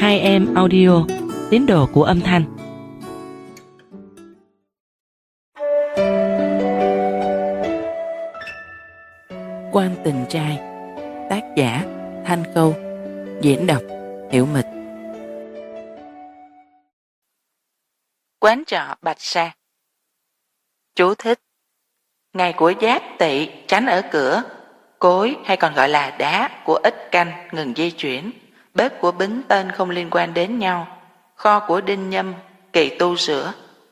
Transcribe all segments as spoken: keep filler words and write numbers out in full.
Hai em audio, tín đồ của âm thanh. Quan tình trai. Tác giả Thanh Câu. Diễn đọc Hiểu Mịch. Quán trọ Bạch Sa. Chú thích: ngày của Giáp Tỵ tránh ở cửa, cối hay còn gọi là đá của Ích Canh ngừng di chuyển, bếp của Bính Tên không liên quan đến nhau, kho của Đinh Nhâm kỳ tu sửa.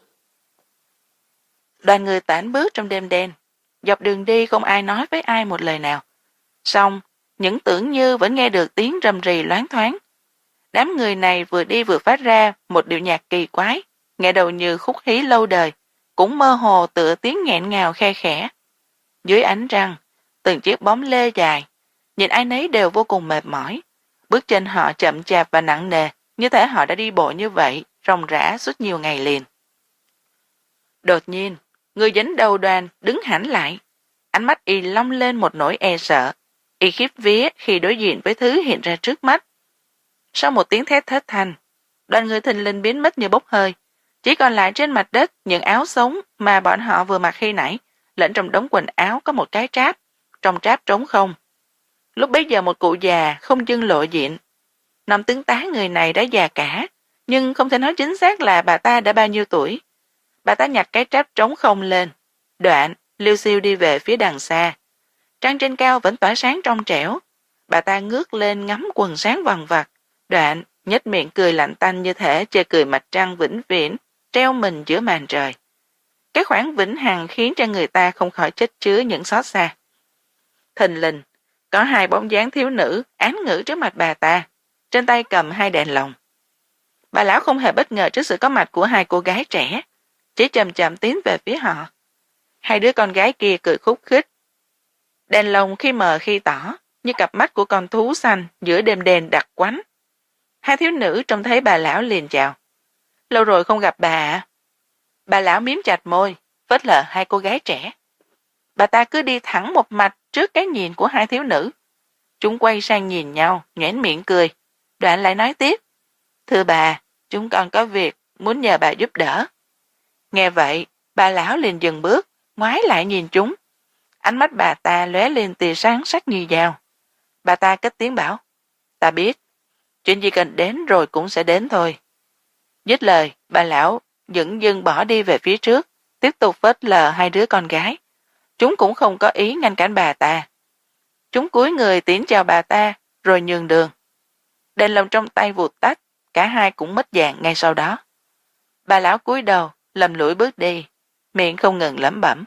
Đoàn người tản bước trong đêm đen, dọc đường đi không ai nói với ai một lời nào. Song những Tưởng Như vẫn nghe được tiếng rầm rì loáng thoáng. Đám người này vừa đi vừa phát ra một điệu nhạc kỳ quái, nghe đầu như khúc hí lâu đời, cũng mơ hồ tựa tiếng nghẹn ngào khe khẽ. Dưới ánh trăng, từng chiếc bóng lê dài, nhìn ai nấy đều vô cùng mệt mỏi. Bước chân họ chậm chạp và nặng nề, như thể họ đã đi bộ như vậy ròng rã suốt nhiều ngày liền. Đột nhiên, người dẫn đầu đoàn đứng hẳn lại, ánh mắt y long lên một nỗi e sợ, y khiếp vía khi đối diện với thứ hiện ra trước mắt. Sau một tiếng thét thất thanh, đoàn người thình lình biến mất như bốc hơi, chỉ còn lại trên mặt đất những áo sống mà bọn họ vừa mặc khi nãy, lẫn trong đống quần áo có một cái tráp, trong tráp trống không. Lúc bấy giờ một cụ già không dưng lộ diện. Năm tướng tá người này đã già cả, nhưng không thể nói chính xác là bà ta đã bao nhiêu tuổi. Bà ta nhặt cái tráp trống không lên, đoạn liêu xiêu đi về phía đằng xa. Trăng trên cao vẫn tỏa sáng trong trẻo. Bà ta ngước lên ngắm quần sáng vằn vặt, đoạn nhếch miệng cười lạnh tanh như thể chê cười mặt trăng vĩnh viễn treo mình giữa màn trời. Cái khoảng vĩnh hằng khiến cho người ta không khỏi chất chứa những xót xa. Thình lình có hai bóng dáng thiếu nữ án ngữ trước mặt bà ta, trên tay cầm hai đèn lồng. Bà lão không hề bất ngờ trước sự có mặt của hai cô gái trẻ, chỉ chậm chậm tiến về phía họ. Hai đứa con gái kia cười khúc khích. Đèn lồng khi mờ khi tỏ, như cặp mắt của con thú xanh giữa đêm đen đặc quánh. Hai thiếu nữ trông thấy bà lão liền chào. Lâu rồi không gặp bà ạ. Bà lão miếm chặt môi, phớt lờ hai cô gái trẻ. Bà ta cứ đi thẳng một mạch trước cái nhìn của hai thiếu nữ. Chúng quay sang nhìn nhau, nhoẻn miệng cười, đoạn lại nói tiếp. Thưa bà, chúng con có việc, muốn nhờ bà giúp đỡ. Nghe vậy, bà lão liền dừng bước, ngoái lại nhìn chúng. Ánh mắt bà ta lóe lên tia sáng sắc như dao. Bà ta cất tiếng bảo, ta biết, chuyện gì cần đến rồi cũng sẽ đến thôi. Dứt lời, bà lão dửng dưng bỏ đi về phía trước, tiếp tục phớt lờ hai đứa con gái. Chúng cũng không có ý ngăn cản bà ta. Chúng cúi người tiến chào bà ta, rồi nhường đường. Đèn lồng trong tay vụt tắt, cả hai cũng mất dạng ngay sau đó. Bà lão cúi đầu, lầm lũi bước đi, miệng không ngừng lẩm bẩm.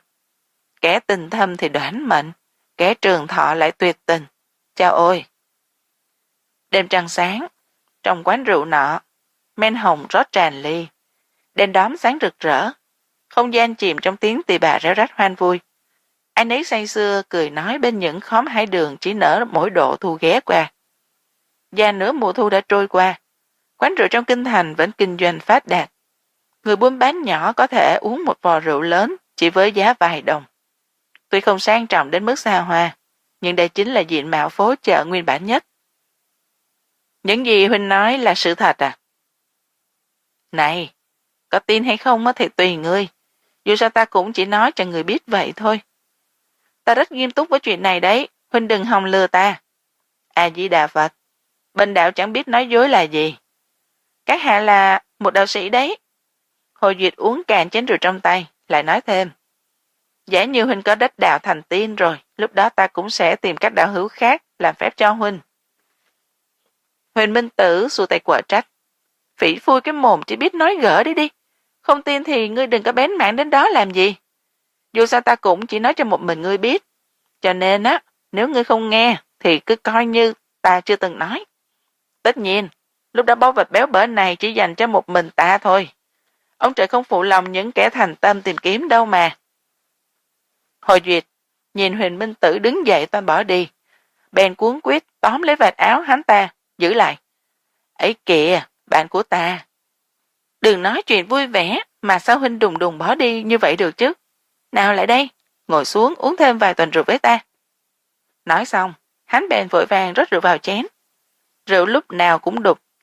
Kẻ tình thâm thì đoán mệnh, kẻ trường thọ lại tuyệt tình. Chao ôi! Đêm trăng sáng, trong quán rượu nọ, men hồng rót tràn ly. Đèn đóm sáng rực rỡ, không gian chìm trong tiếng tỳ bà réo rắt hoan vui. Ai nấy say sưa cười nói bên những khóm hải đường chỉ nở mỗi độ thu ghé qua. Và nửa mùa thu đã trôi qua, quán rượu trong kinh thành vẫn kinh doanh phát đạt. Người buôn bán nhỏ có thể uống một vò rượu lớn chỉ với giá vài đồng. Tuy không sang trọng đến mức xa hoa, nhưng đây chính là diện mạo phố chợ nguyên bản nhất. Những gì Huynh nói là sự thật à? Này, có tin hay không thì tùy ngươi. Dù sao ta cũng chỉ nói cho người biết vậy thôi. Ta rất nghiêm túc với chuyện này đấy, Huynh đừng hòng lừa ta. A Di Đà Phật, bên đạo chẳng biết nói dối là gì. Các hạ là một đạo sĩ đấy. Hồ Duyệt uống cạn chén rượu trong tay, lại nói thêm. Giả như Huynh có đắc đạo thành tiên rồi, lúc đó ta cũng sẽ tìm các đạo hữu khác làm phép cho Huynh. Huyền Minh Tử xua tay quở trách. Phỉ phui cái mồm chỉ biết nói gỡ đi đi. Không tin thì ngươi đừng có bén mảng đến đó làm gì. Dù sao ta cũng chỉ nói cho một mình ngươi biết. Cho nên á, nếu ngươi không nghe thì cứ coi như ta chưa từng nói. Tất nhiên, lúc đó báu vật béo bở này chỉ dành cho một mình ta thôi. Ông trời không phụ lòng những kẻ thành tâm tìm kiếm đâu mà. Hồi Duyệt nhìn Huyền Minh Tử đứng dậy toan bỏ đi, bèn cuống quýt tóm lấy vạt áo hắn ta, giữ lại. Ấy kìa, bạn của ta. Đừng nói chuyện vui vẻ mà sao Huynh đùng đùng bỏ đi như vậy được chứ. Nào lại đây, ngồi xuống uống thêm vài tuần rượu với ta. Nói xong, hắn bèn vội vàng rót rượu vào chén. Rượu lúc nào cũng đục,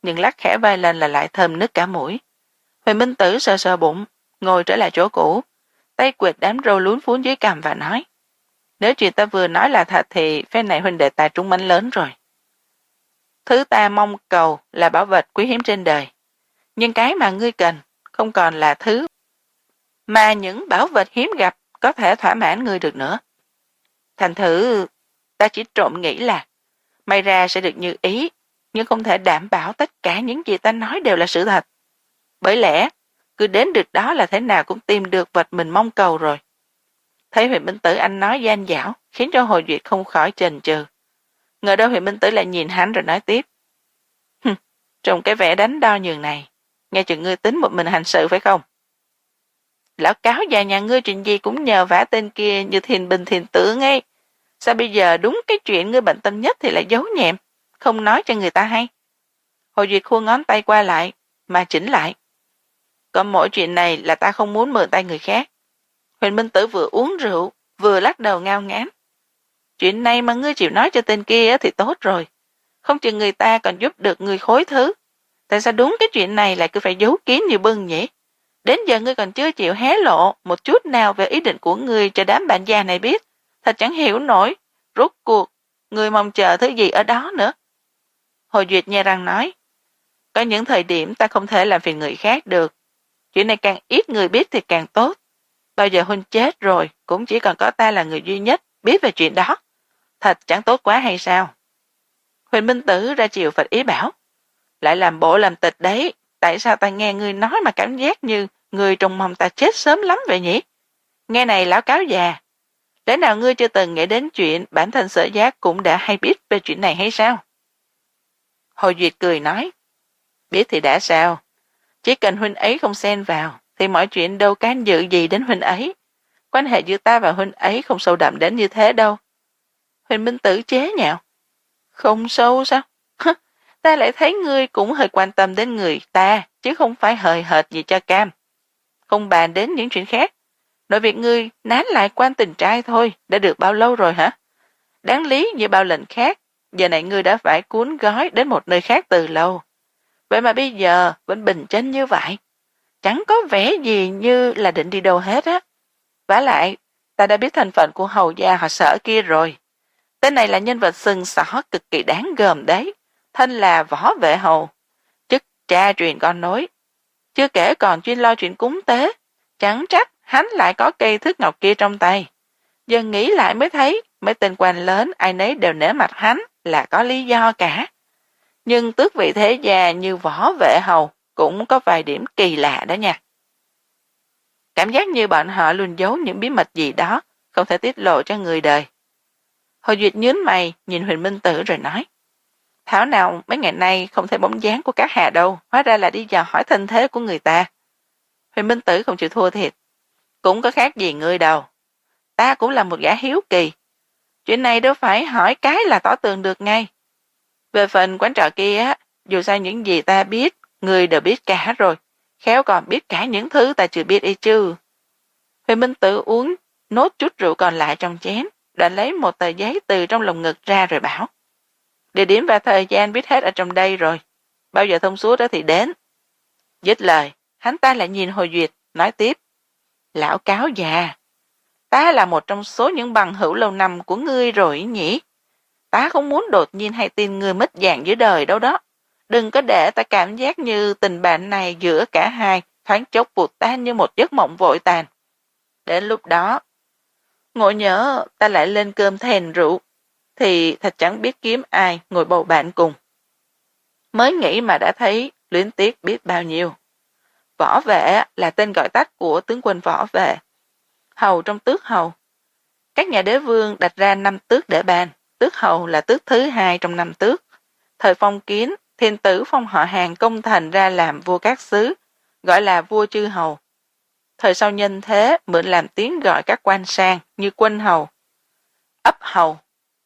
nhưng lắc khẽ vai lên là lại thơm nức cả mũi. Huyền Minh Tử sờ sờ bụng, ngồi trở lại chỗ cũ, tay quệt đám râu lún phún dưới cằm và nói: nếu chuyện ta vừa nói là thật thì phen này huynh đệ ta trúng mánh lớn rồi. Thứ ta mong cầu là bảo vật quý hiếm trên đời, nhưng cái mà ngươi cần không còn là thứ mà những bảo vật hiếm gặp có thể thỏa mãn ngươi được nữa. Thành thử ta chỉ trộm nghĩ là may ra sẽ được như ý, nhưng không thể đảm bảo tất cả những gì ta nói đều là sự thật. Bởi lẽ cứ đến được đó là thế nào cũng tìm được vật mình mong cầu rồi. Thấy Huyền Minh Tử anh nói gian dảo khiến cho Hồ Duyệt không khỏi chần chừ. Ngờ đâu Huyền Minh Tử lại nhìn hắn rồi nói tiếp: Hừm, trong cái vẻ đánh đo nhường này, nghe chừng ngươi tính một mình hành sự phải không? Lão cáo già nhà ngươi chuyện gì cũng nhờ vả tên kia như thiền bình thiền tử ngay. Sao bây giờ đúng cái chuyện ngươi bận tâm nhất thì lại giấu nhẹm, không nói cho người ta hay? Hồ Duyệt khua ngón tay qua lại, mà chỉnh lại. Có mỗi chuyện này là ta không muốn mượn tay người khác. Huyền Minh Tử vừa uống rượu, vừa lắc đầu ngao ngán. Chuyện này mà ngươi chịu nói cho tên kia thì tốt rồi. Không chừng người ta còn giúp được ngươi khối thứ. Tại sao đúng cái chuyện này lại cứ phải giấu kín như bưng nhỉ? Đến giờ ngươi còn chưa chịu hé lộ một chút nào về ý định của ngươi cho đám bạn già này biết. Thật chẳng hiểu nổi, rốt cuộc, ngươi mong chờ thứ gì ở đó nữa. Hồ Duyệt nhe răng nói, có những thời điểm ta không thể làm phiền người khác được. Chuyện này càng ít người biết thì càng tốt. Bao giờ huynh chết rồi, cũng chỉ còn có ta là người duy nhất biết về chuyện đó. Thật chẳng tốt quá hay sao? Huyền Minh Tử ra chiều phật ý bảo, lại làm bộ làm tịch đấy, tại sao ta nghe ngươi nói mà cảm giác như người trong mong ta chết sớm lắm vậy nhỉ? Nghe này lão cáo già, lẽ nào ngươi chưa từng nghĩ đến chuyện bản thân Sở Giác cũng đã hay biết về chuyện này hay sao? Hồ Duyệt cười nói, biết thì đã sao, chỉ cần huynh ấy không xen vào thì mọi chuyện đâu can dự gì đến huynh ấy. Quan hệ giữa ta và huynh ấy không sâu đậm đến như thế đâu. Huyền Minh Tử chế nhạo, không sâu sao? Ta lại thấy ngươi cũng hơi quan tâm đến người ta, chứ không phải hời hợt gì cho cam. Không bàn đến những chuyện khác. Nội việc ngươi nán lại quan tình trai thôi, đã được bao lâu rồi hả? Đáng lý như bao lần khác, giờ này ngươi đã phải cuốn gói đến một nơi khác từ lâu. Vậy mà bây giờ vẫn bình chân như vậy. Chẳng có vẻ gì như là định đi đâu hết á. Vả lại, ta đã biết thân phận của hầu gia họ Sở kia rồi. Tên này là nhân vật sừng sỏ cực kỳ đáng gờm đấy. Thân là võ vệ hầu, chức cha truyền con nối. Chưa kể còn chuyên lo chuyện cúng tế. Chẳng trách hắn lại có cây thước ngọc kia trong tay. Giờ nghĩ lại mới thấy mấy tên quan lớn ai nấy đều nể mặt hắn là có lý do cả. Nhưng tước vị thế gia như võ vệ hầu cũng có vài điểm kỳ lạ đó nha. Cảm giác như bọn họ luôn giấu những bí mật gì đó không thể tiết lộ cho người đời. Hồ Duyệt nhướng mày nhìn Huyền Minh Tử rồi nói, thảo nào mấy ngày nay không thấy bóng dáng của các hà đâu, hóa ra là đi dò hỏi thân thế của người ta. Huyền Minh Tử không chịu thua thiệt, cũng có khác gì ngươi đâu. Ta cũng là một gã hiếu kỳ. Chuyện này đâu phải hỏi cái là tỏ tường được ngay. Về phần quán trọ kia á, dù sao những gì ta biết, ngươi đều biết cả rồi. Khéo còn biết cả những thứ ta chưa biết ấy chứ. Huyền Minh Tử uống nốt chút rượu còn lại trong chén, đoạn lấy một tờ giấy từ trong lồng ngực ra rồi bảo, địa điểm và thời gian biết hết ở trong đây rồi. Bao giờ thông suốt đó thì đến. Dứt lời, hắn ta lại nhìn Hồ Duyệt, nói tiếp, lão cáo già, ta là một trong số những bằng hữu lâu năm của ngươi rồi nhỉ. Ta không muốn đột nhiên hay tin ngươi mất dạng giữa đời đâu đó. Đừng có để ta cảm giác như tình bạn này giữa cả hai thoáng chốc vụt tan như một giấc mộng vội tàn. Đến lúc đó, ngộ nhớ ta lại lên cơm thèn rượu, thì thật chẳng biết kiếm ai ngồi bầu bạn cùng. Mới nghĩ mà đã thấy luyến tiếc biết bao nhiêu. Võ vệ là tên gọi tắt của tướng quân võ vệ, hầu trong tước hầu. Các nhà đế vương đặt ra năm tước để bàn, tước hầu là tước thứ hai trong năm tước. Thời phong kiến, thiên tử phong họ Hàng công thành ra làm vua các xứ, gọi là vua chư hầu. Thời sau nhân thế mượn làm tiếng gọi các quan sang như quân hầu, ấp hầu.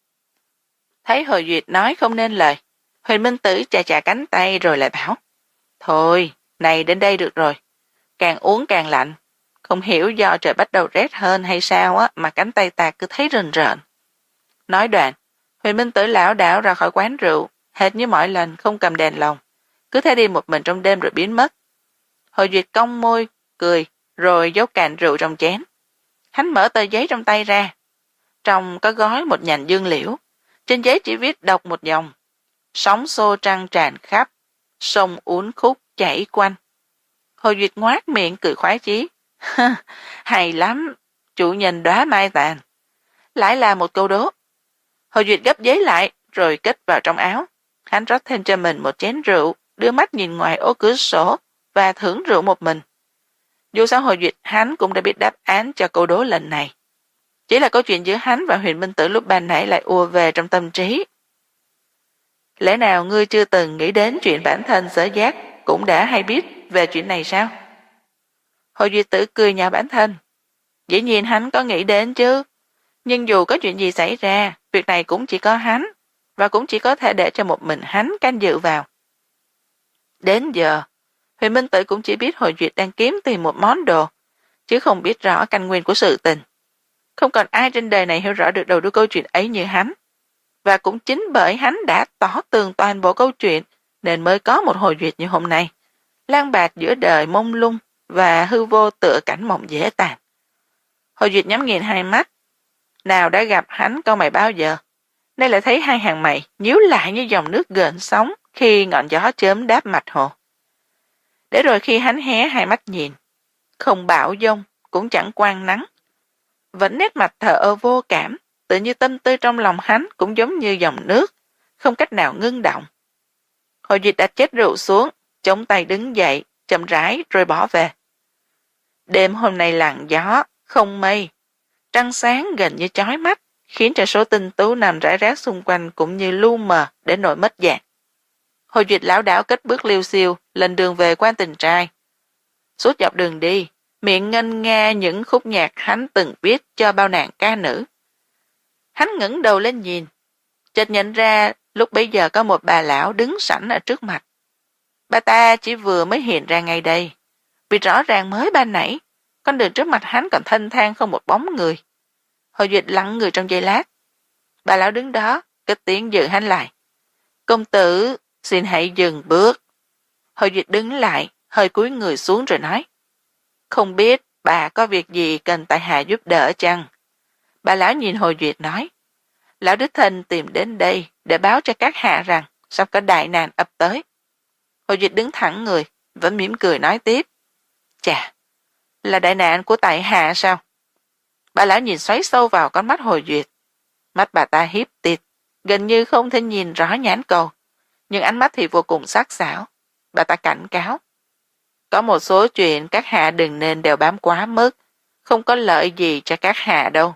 Thấy Hồ Duyệt nói không nên lời, Huyền Minh Tử chà chà cánh tay rồi lại bảo, thôi, này đến đây được rồi, càng uống càng lạnh, không hiểu do trời bắt đầu rét hơn hay sao á mà cánh tay ta cứ thấy rần rợn. Nói đoạn, Huyền Minh Tử lảo đảo ra khỏi quán rượu, hệt như mọi lần không cầm đèn lồng, cứ thế đi một mình trong đêm rồi biến mất. Hồi Duyệt cong môi, cười, rồi dốc cạn rượu trong chén. Hắn mở tờ giấy trong tay ra. Trong có gói một nhành dương liễu. Trên giấy chỉ viết đọc một dòng. Sóng xô trăng tràn khắp, sông uốn khúc chảy quanh. Hồi Duyệt ngoác miệng cười khoái chí. Hay lắm, chủ nhân đóa mai tàn. Lại là một câu đố. Hồi Duyệt gấp giấy lại, rồi cất vào trong áo. Hắn rót thêm cho mình một chén rượu, đưa mắt nhìn ngoài ô cửa sổ và thưởng rượu một mình. Dù sao Hồi Duyệt hắn cũng đã biết đáp án cho câu đố lần này. Chỉ là câu chuyện giữa hắn và Huyền Minh Tử lúc ban nãy lại ùa về trong tâm trí. Lẽ nào ngươi chưa từng nghĩ đến chuyện bản thân sở giác cũng đã hay biết về chuyện này sao? Hồi Duyệt Tử cười nhạo bản thân. Dĩ nhiên hắn có nghĩ đến chứ. Nhưng dù có chuyện gì xảy ra, việc này cũng chỉ có hắn, và cũng chỉ có thể để cho một mình hắn canh dự vào. Đến giờ, Huyền Minh Tử cũng chỉ biết Hồi Duyệt đang kiếm tìm một món đồ, chứ không biết rõ căn nguyên của sự tình. Không còn ai trên đời này hiểu rõ được đầu đuôi câu chuyện ấy như hắn. Và cũng chính bởi hắn đã tỏ tường toàn bộ câu chuyện nên mới có một Hồi Duyệt như hôm nay, lang bạt giữa đời mông lung và hư vô tựa cảnh mộng dễ tàn. Hồi Duyệt nhắm nghiền hai mắt. Nào đã gặp hắn câu mày bao giờ? Đây lại thấy hai hàng mày nhíu lại như dòng nước gợn sóng khi ngọn gió chớm đáp mặt hồ. Để rồi khi hắn hé hai mắt nhìn, không bão giông cũng chẳng quang nắng, vẫn nét mặt thờ ơ vô cảm, tự như tâm tư trong lòng hắn cũng giống như dòng nước, không cách nào ngưng động. Hồi Duyệt đặt chén rượu xuống, chống tay đứng dậy, chậm rãi rồi bỏ về. Đêm hôm nay lặng gió, không mây, trăng sáng gần như chói mắt, khiến cho số tinh tú nằm rải rác xung quanh cũng như lu mờ để nổi mất dạng. Hồi Duyệt lão đảo cất bước liêu xiêu lên đường về Quan Tình Trai. Suốt dọc đường đi, miệng ngân nga những khúc nhạc hắn từng viết cho bao nàng ca nữ. Hắn ngẩng đầu lên nhìn, chợt nhận ra lúc bấy giờ có một bà lão đứng sẵn ở trước mặt. Bà ta chỉ vừa mới hiện ra ngay đây, vì rõ ràng mới ban nãy, con đường trước mặt hắn còn thênh thang không một bóng người. Hồi Duyệt lặng người trong giây lát. Bà lão đứng đó, cất tiếng dừng hắn lại. Công tử, xin hãy dừng bước. Hồi Duyệt đứng lại, hơi cúi người xuống rồi nói. Không biết bà có việc gì cần tại hạ giúp đỡ chăng? Bà lão nhìn Hồi Duyệt nói. Lão đích thân tìm đến đây để báo cho các hạ rằng sắp có đại nạn ập tới. Hồi Duyệt đứng thẳng người, vẫn mỉm cười nói tiếp. Chà, là đại nạn của tại hạ sao? Bà lão nhìn xoáy sâu vào con mắt Hồi Duyệt. Mắt bà ta hiếp tịt, gần như không thể nhìn rõ nhãn cầu, nhưng ánh mắt thì vô cùng sắc sảo. Bà ta cảnh cáo. Có một số chuyện các hạ đừng nên đều bám quá mức, không có lợi gì cho các hạ đâu.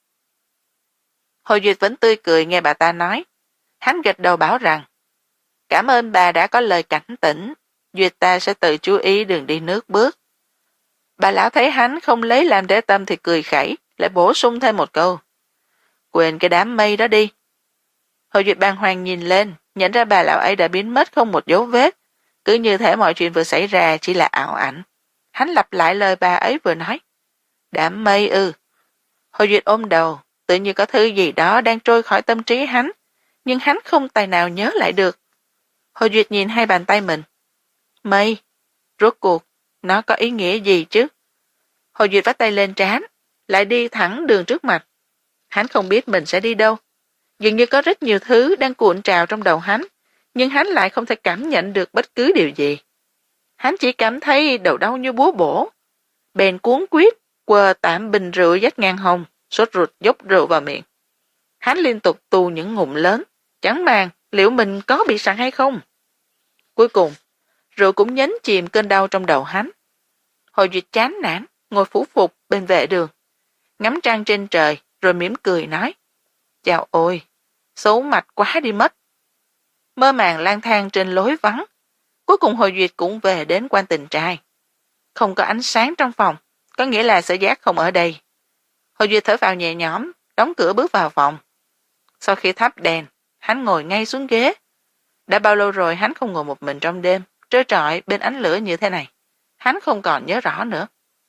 Hồi Duyệt vẫn tươi cười nghe bà ta nói. Hắn gật đầu bảo rằng, cảm ơn bà đã có lời cảnh tỉnh, Duyệt ta sẽ tự chú ý đường đi nước bước. Bà lão thấy hắn không lấy làm để tâm thì cười khẩy, lại bổ sung thêm một câu. Quên cái đám mây đó đi. Hồi Duyệt bàng hoàng nhìn lên, nhận ra bà lão ấy đã biến mất không một dấu vết, cứ như thể mọi chuyện vừa xảy ra chỉ là ảo ảnh. Hắn lặp lại lời bà ấy vừa nói. Đám mây ư. Hồi Duyệt ôm đầu, tự như có thứ gì đó đang trôi khỏi tâm trí hắn, nhưng hắn không tài nào nhớ lại được. Hồi Duyệt nhìn hai bàn tay mình. Mây, rốt cuộc, nó có ý nghĩa gì chứ? Hồi Duyệt vắt tay lên trán, lại đi thẳng đường trước mặt. Hắn không biết mình sẽ đi đâu. Dường như có rất nhiều thứ đang cuộn trào trong đầu hắn, nhưng hắn lại không thể cảm nhận được bất cứ điều gì. Hắn chỉ cảm thấy đầu đau như búa bổ. Bèn cuốn quyết, quờ tạm bình rượu dách ngang hông, sốt ruột dốc rượu vào miệng. Hắn liên tục tu những ngụm lớn, chẳng màng liệu mình có bị sặc hay không. Cuối cùng, rượu cũng nhấn chìm cơn đau trong đầu hắn. Hồi Duyệt chán nản, ngồi phủ phục bên vệ đường, ngắm trăng trên trời, rồi mỉm cười nói. Chào ôi, xấu mặt quá đi mất. Mơ màng lang thang trên lối vắng, cuối cùng Hồi Duyệt cũng về đến Quan Tình Trai. Không có ánh sáng trong phòng, có nghĩa là Sở Giác không ở đây. Hồi Duyệt thở phào nhẹ nhõm, đóng cửa bước vào phòng. Sau khi thắp đèn, hắn ngồi ngay xuống ghế. Đã bao lâu rồi hắn không ngồi một mình trong đêm, trơ trọi bên ánh lửa như thế này. Hắn không còn nhớ rõ nữa.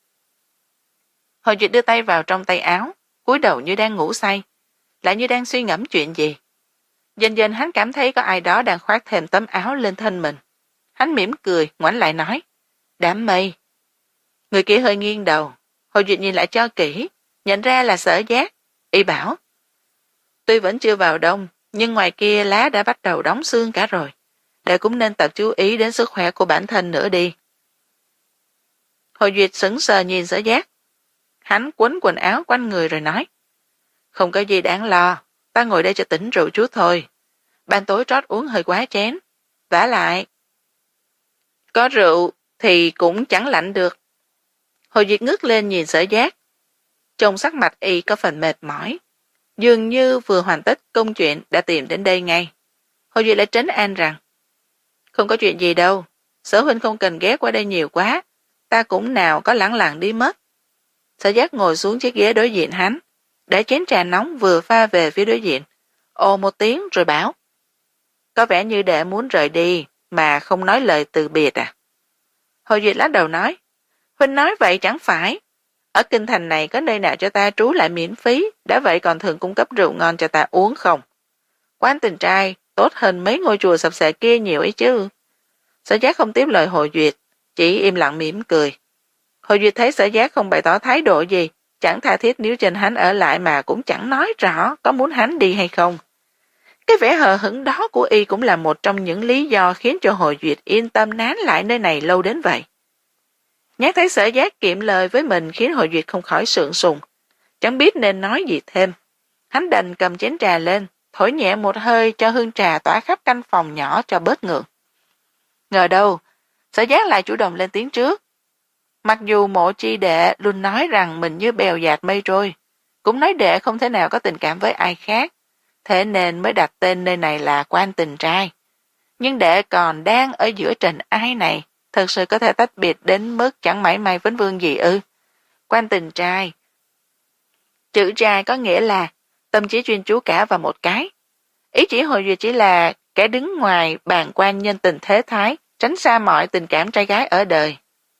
Hồi Duyệt đưa tay vào trong tay áo, cúi đầu như đang ngủ say, lại như đang suy ngẫm chuyện gì. Dần dần hắn cảm thấy có ai đó đang khoác thêm tấm áo lên thân mình. Hắn mỉm cười, ngoảnh lại nói, đám mây. Người kia hơi nghiêng đầu, Hồ Duyệt nhìn lại cho kỹ, nhận ra là Sở Giác, y bảo. Tuy vẫn chưa vào đông, nhưng ngoài kia lá đã bắt đầu đóng xương cả rồi. Đệ cũng nên tập chú ý đến sức khỏe của bản thân nữa đi. Hồ Duyệt sững sờ nhìn Sở Giác. Hắn quấn quần áo quanh người rồi nói, không có gì đáng lo, ta ngồi đây cho tỉnh rượu chút thôi. Ban tối trót uống hơi quá chén. Vả lại, có rượu thì cũng chẳng lạnh được. Hồ Duyệt ngước lên nhìn Sở Giác. Trong sắc mặt y có phần mệt mỏi. Dường như vừa hoàn tất công chuyện đã tìm đến đây ngay. Hồ Duyệt lại trấn an rằng, không có chuyện gì đâu, Sở huynh không cần ghé qua đây nhiều quá, ta cũng nào có lẳng lặng đi mất. Sở Giác ngồi xuống chiếc ghế đối diện hắn, để chén trà nóng vừa pha về phía đối diện, ồ một tiếng rồi bảo, có vẻ như đệ muốn rời đi mà không nói lời từ biệt à. Hồ Duyệt lắc đầu nói, huynh nói vậy chẳng phải, ở kinh thành này có nơi nào cho ta trú lại miễn phí, đã vậy còn thường cung cấp rượu ngon cho ta uống không? Quán Tình Trai tốt hơn mấy ngôi chùa sập xệ kia nhiều ấy chứ. Sở Giác không tiếp lời Hồ Duyệt, chỉ im lặng mỉm cười. Hồ Duyệt thấy Sở Giác không bày tỏ thái độ gì, chẳng tha thiết níu chân hắn ở lại mà cũng chẳng nói rõ có muốn hắn đi hay không. Cái vẻ hờ hững đó của y cũng là một trong những lý do khiến cho Hồ Duyệt yên tâm nán lại nơi này lâu đến vậy. Nhắc thấy Sở Giác kiệm lời với mình khiến Hồ Duyệt không khỏi sượng sùng, chẳng biết nên nói gì thêm. Hắn đành cầm chén trà lên, thổi nhẹ một hơi cho hương trà tỏa khắp căn phòng nhỏ cho bớt ngượng. Ngờ đâu, Sở Giác lại chủ động lên tiếng trước. Mặc dù Mộ Chi đệ luôn nói rằng mình như bèo dạt mây trôi, cũng nói đệ không thể nào có tình cảm với ai khác, thế nên mới đặt tên nơi này là Quan Tình Trai. Nhưng đệ còn đang ở giữa trần ai này, thật sự có thể tách biệt đến mức chẳng mảy may vấn vương gì ư? Quan Tình Trai. Chữ trai có nghĩa là tâm trí chuyên chú cả vào một cái. Ý chỉ Hồ Duyệt chỉ là kẻ đứng ngoài bàn quan nhân tình thế thái, tránh xa mọi tình cảm trai gái ở đời.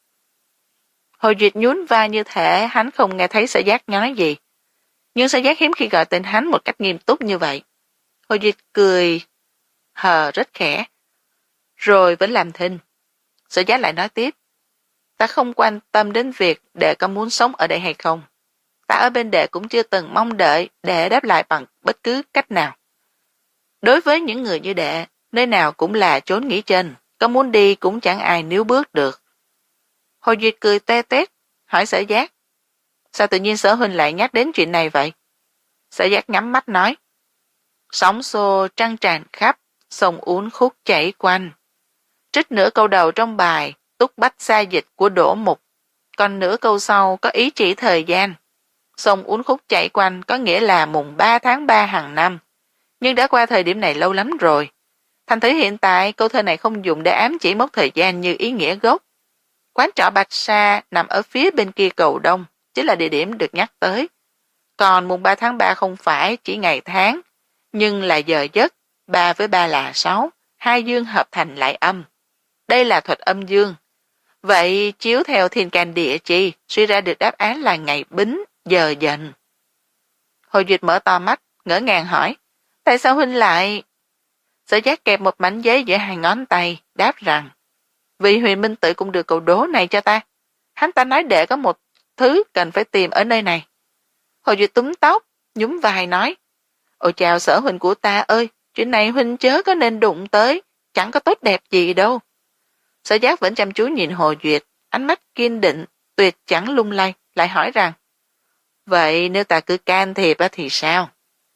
Hồ Duyệt nhún vai như thể hắn không nghe thấy Sở Giác nói gì. Nhưng Sở Giác hiếm khi gọi tên hắn một cách nghiêm túc như vậy. Hồ Duyệt cười hờ rất khẽ, rồi vẫn làm thinh. Sở Giác lại nói tiếp, ta không quan tâm đến việc đệ có muốn sống ở đây hay không. Ta ở bên đệ cũng chưa từng mong đợi đệ đáp lại bằng bất cứ cách nào. Đối với những người như đệ, nơi nào cũng là chốn nghỉ chân, có muốn đi cũng chẳng ai níu bước được. Hồ Duyệt cười te tét, hỏi Sở Giác, sao tự nhiên Sở huynh lại nhắc đến chuyện này vậy? Sở Giác nhắm mắt nói, sóng xô trăng tràn khắp, sông uốn khúc chảy quanh. Trích nửa câu đầu trong bài Túc Bách Sa Dịch của Đỗ Mục, còn nửa câu sau có ý chỉ thời gian. Sông uốn khúc chảy quanh có nghĩa là mùng ba tháng ba hàng năm, nhưng đã qua thời điểm này lâu lắm rồi. Thành thử hiện tại câu thơ này không dùng để ám chỉ mốc thời gian như ý nghĩa gốc. Quán trọ Bạch Sa nằm ở phía bên kia cầu Đông, chính là địa điểm được nhắc tới. Còn mùng ba tháng ba không phải chỉ ngày tháng, nhưng là giờ giấc, ba với ba là sáu, hai dương hợp thành lại âm. Đây là thuật âm dương. Vậy chiếu theo thiên can địa chi, suy ra được đáp án là ngày Bính, giờ Dần. Hồ Duyệt mở to mắt, ngỡ ngàng hỏi, tại sao huynh lại... Sở Giác kẹp một mảnh giấy giữa hai ngón tay, đáp rằng, vì Huyền Minh Tử cũng được câu đố này cho ta. Hắn ta nói đệ có một thứ cần phải tìm ở nơi này. Hồ Duyệt túm tóc, nhún vai nói, ôi chào Sở huynh của ta ơi, chuyện này huynh chớ có nên đụng tới, chẳng có tốt đẹp gì đâu. Sở Giác vẫn chăm chú nhìn Hồ Duyệt, ánh mắt kiên định, tuyệt chẳng lung lay, lại hỏi rằng, vậy nếu ta cứ can thiệp thì sao?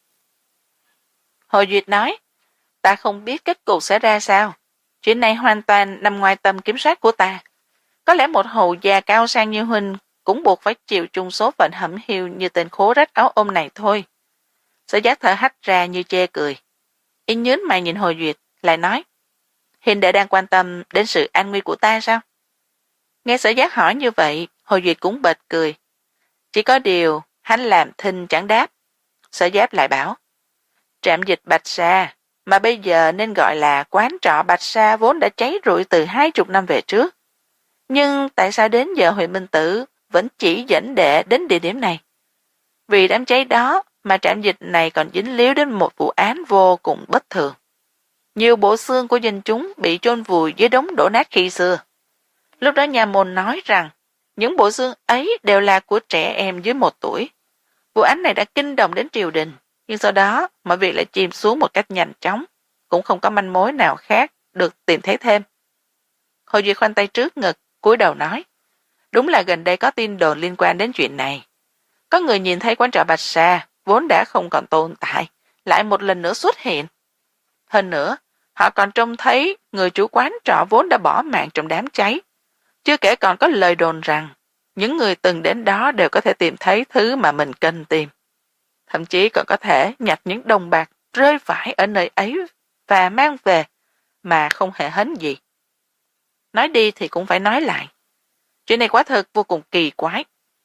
Hồ Duyệt nói, ta không biết kết cục sẽ ra sao. Chuyện này hoàn toàn nằm ngoài tầm kiểm soát của ta. Có lẽ một hầu già cao sang như huynh cũng buộc phải chịu chung số phận hẩm hiu như tên khố rách áo ôm này thôi. Sở Giác thở hắt ra như chê cười. Y nhớn mày nhìn Hồ Duyệt, lại nói, hiện đệ đang quan tâm đến sự an nguy của ta sao? Nghe Sở Giác hỏi như vậy, Hồ Duyệt cũng bật cười. Chỉ có điều, hắn làm thinh chẳng đáp. Sở Giác lại bảo, trạm dịch Bạch Sa, mà bây giờ nên gọi là quán trọ Bạch Sa vốn đã cháy rụi từ hai chục năm về trước. Nhưng tại sao đến giờ Huyền Minh Tử vẫn chỉ dẫn đệ đến địa điểm này? Vì đám cháy đó mà trạm dịch này còn dính líu đến một vụ án vô cùng bất thường. Nhiều bộ xương của dân chúng bị chôn vùi dưới đống đổ nát khi xưa. Lúc đó nha môn nói rằng những bộ xương ấy đều là của trẻ em dưới một tuổi. Vụ án này đã kinh động đến triều đình, nhưng sau đó mọi việc lại chìm xuống một cách nhanh chóng, cũng không có manh mối nào khác được tìm thấy thêm. Hồ Duyệt khoanh tay trước ngực, cúi đầu nói, đúng là gần đây có tin đồn liên quan đến chuyện này. Có người nhìn thấy quán trọ Bạch Sa vốn đã không còn tồn tại, lại một lần nữa xuất hiện. Hơn nữa, họ còn trông thấy người chủ quán trọ vốn đã bỏ mạng trong đám cháy. Chưa kể còn có lời đồn rằng những người từng đến đó đều có thể tìm thấy thứ mà mình cần tìm. Thậm chí còn có thể nhặt những đồng bạc rơi vãi ở nơi ấy và mang về mà không hề hấn gì. Nói đi thì cũng phải nói lại. Chuyện này quả thực vô cùng kỳ quái.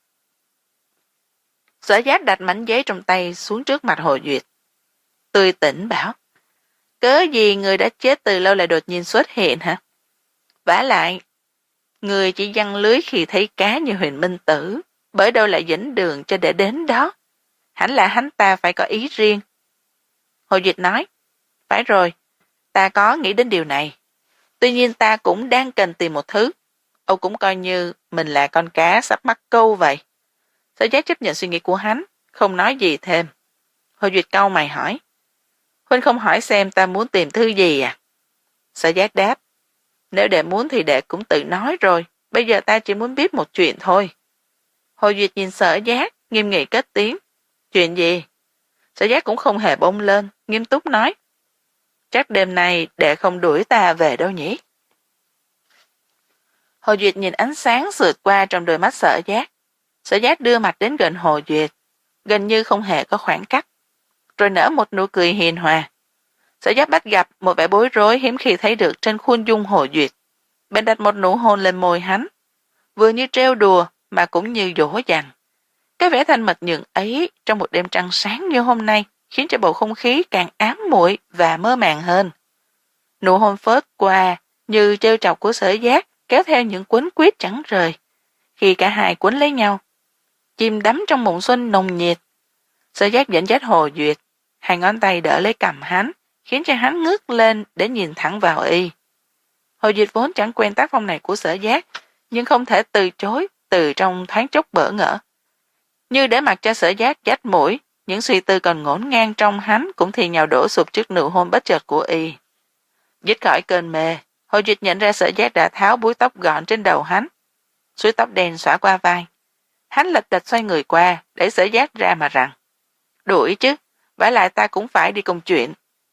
Sở Giác đặt mảnh giấy trong tay xuống trước mặt Hồ Duyệt. Tươi tỉnh bảo, cớ gì người đã chết từ lâu lại đột nhiên xuất hiện hả? Vả lại, người chỉ giăng lưới khi thấy cá như Huyền Minh Tử, bởi đâu lại dẫn đường cho để đến đó. Hẳn là hắn ta phải có ý riêng. Hồ Duyệt nói, phải rồi, ta có nghĩ đến điều này. Tuy nhiên ta cũng đang cần tìm một thứ. Ông cũng coi như mình là con cá sắp mắc câu vậy. Sở Giác chấp nhận suy nghĩ của hắn, không nói gì thêm. Hồ Duyệt cau mày hỏi, huynh không hỏi xem ta muốn tìm thứ gì à? Sở Giác đáp, nếu đệ muốn thì đệ cũng tự nói rồi, bây giờ ta chỉ muốn biết một chuyện thôi. Hồ Duyệt nhìn Sở Giác, nghiêm nghị kết tiếng, chuyện gì? Sở Giác cũng không hề bông lên, nghiêm túc nói, chắc đêm nay đệ không đuổi ta về đâu nhỉ? Hồ Duyệt nhìn ánh sáng sượt qua trong đôi mắt Sở Giác. Sở Giác đưa mặt đến gần Hồ Duyệt, gần như không hề có khoảng cách, rồi nở một nụ cười hiền hòa. Sở Giác bắt gặp một vẻ bối rối hiếm khi thấy được trên khuôn dung Hồ Duyệt. Bèn đặt một nụ hôn lên môi hắn, vừa như trêu đùa mà cũng như dỗ dành. Cái vẻ thanh mật nhường ấy trong một đêm trăng sáng như hôm nay khiến cho bầu không khí càng ám muội và mơ màng hơn. Nụ hôn phớt qua như trêu chọc của Sở Giác kéo theo những quấn quýt chẳng rời. Khi cả hai quấn lấy nhau, chìm đắm trong mộng xuân nồng nhiệt, Sở Giác dẫn dắt Hồ Duyệt, hai ngón tay đỡ lấy cằm hắn, khiến cho hắn ngước lên để nhìn thẳng vào y. Hồ Duyệt vốn chẳng quen tác phong này của Sở Giác, nhưng không thể từ chối từ trong thoáng chốc bỡ ngỡ. Như để mặc cho Sở Giác dách mũi, những suy tư còn ngổn ngang trong hắn cũng thì nhào đổ sụp trước nụ hôn bất chợt của y. Dứt khỏi cơn mê, Hồ Duyệt nhận ra Sở Giác đã tháo búi tóc gọn trên đầu hắn, suối tóc đen xõa qua vai. Hắn lật đật xoay người qua, đẩy Sở Giác ra mà rằng, đuổi chứ, vả lại ta cũng phải đi công chuyện.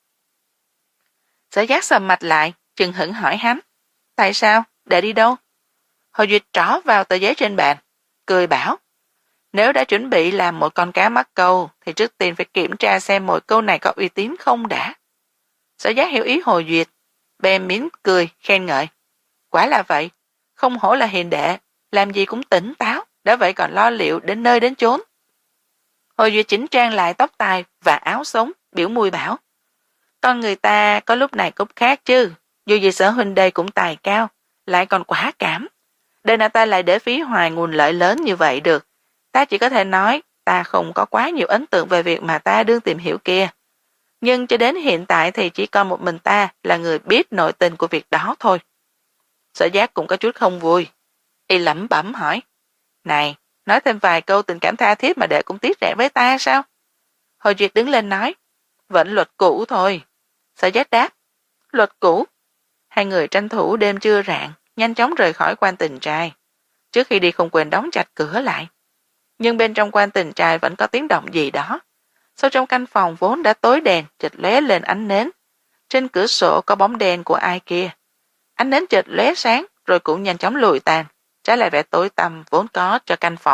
Sở Giác sầm mặt lại, chừng hững hỏi hắn, tại sao, để đi đâu? Hồ Duyệt trỏ vào tờ giấy trên bàn, cười bảo, nếu đã chuẩn bị làm một con cá mắc câu, thì trước tiên phải kiểm tra xem mỗi câu này có uy tín không đã. Sở Giác hiểu ý Hồ Duyệt, bèn mỉm cười, khen ngợi. Quả là vậy, không hổ là hiền đệ, làm gì cũng tỉnh táo, đã vậy còn lo liệu đến nơi đến chốn. Hồ Duyệt chỉnh trang lại tóc tai và áo sống, biểu môi bảo, con người ta có lúc này cũng khác chứ, dù gì Sở huynh đây cũng tài cao, lại còn quả cảm. Đời nào ta lại để phí hoài nguồn lợi lớn như vậy được. Ta chỉ có thể nói, ta không có quá nhiều ấn tượng về việc mà ta đương tìm hiểu kia. Nhưng cho đến hiện tại thì chỉ còn một mình ta là người biết nội tình của việc đó thôi. Sở Giác cũng có chút không vui. Y lẩm bẩm hỏi, này, nói thêm vài câu tình cảm tha thiết mà đệ cũng tiếc rẻ với ta sao? Hồ Duyệt đứng lên nói, vẫn luật cũ thôi. Sở Giác đáp, luật cũ. Hai người tranh thủ đêm trưa rạng, nhanh chóng rời khỏi quan tình trai. Trước khi đi không quên đóng chặt cửa lại. Nhưng bên trong quan tình trai vẫn có tiếng động gì đó. Sau trong căn phòng vốn đã tối đèn, chợt lóe lên ánh nến. Trên cửa sổ có bóng đèn của ai kia. Ánh nến chợt lóe sáng rồi cũng nhanh chóng lùi tàn, trái lại vẻ tối tăm vốn có cho căn phòng.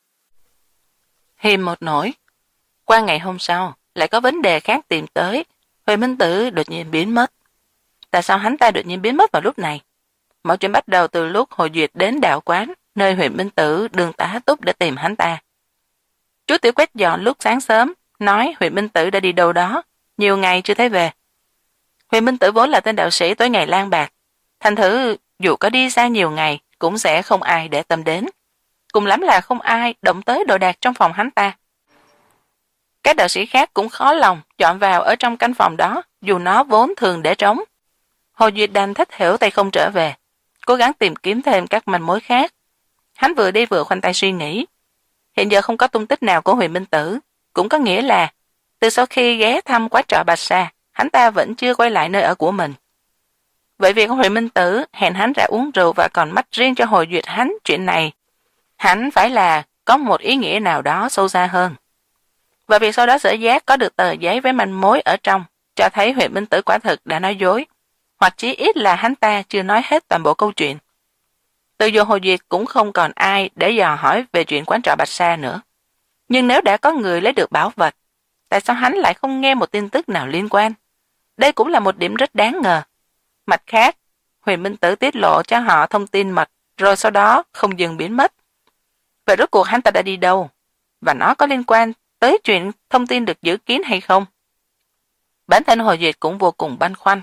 Hiềm một nỗi. Qua ngày hôm sau, lại có vấn đề khác tìm tới. Huệ Minh Tử đột nhiên biến mất. Tại sao hắn ta đột nhiên biến mất vào lúc này? Mọi chuyện bắt đầu từ lúc Hồ Duyệt đến đạo quán, nơi Huệ Minh Tử đường tá túc để tìm hắn ta. Chú Tiểu quét dọn lúc sáng sớm, nói Huệ Minh Tử đã đi đâu đó, nhiều ngày chưa thấy về. Huệ Minh Tử vốn là tên đạo sĩ tối ngày lang bạc, thành thử dù có đi xa nhiều ngày cũng sẽ không ai để tâm đến. Cùng lắm là không ai động tới đồ đạc trong phòng hắn ta. Các đạo sĩ khác cũng khó lòng dọn vào ở trong căn phòng đó dù nó vốn thường để trống. Hồ Duyệt đành thất thểu tay không trở về, cố gắng tìm kiếm thêm các manh mối khác. Hắn vừa đi vừa khoanh tay suy nghĩ. Hiện giờ không có tung tích nào của Huyền Minh Tử, cũng có nghĩa là từ sau khi ghé thăm quán trọ Bạch Sa, hắn ta vẫn chưa quay lại nơi ở của mình. Vậy việc Huyền Minh Tử hẹn hắn ra uống rượu và còn mách riêng cho Hồ Duyệt hắn chuyện này, hắn phải là có một ý nghĩa nào đó sâu xa hơn. Và việc sau đó Sở Giác có được tờ giấy với manh mối ở trong, cho thấy Huyền Minh Tử quả thực đã nói dối, hoặc chí ít là hắn ta chưa nói hết toàn bộ câu chuyện. Từ giờ Hồ Duyệt cũng không còn ai để dò hỏi về chuyện quán trọ Bạch Sa nữa. Nhưng nếu đã có người lấy được bảo vật, tại sao hắn lại không nghe một tin tức nào liên quan? Đây cũng là một điểm rất đáng ngờ. Mặt khác, Huyền Minh Tử tiết lộ cho họ thông tin mật, rồi sau đó không dừng biến mất. Vậy rốt cuộc hắn ta đã đi đâu? Và nó có liên quan tới chuyện thông tin được giữ kín hay không? Bản thân Hồ Duyệt cũng vô cùng băn khoăn.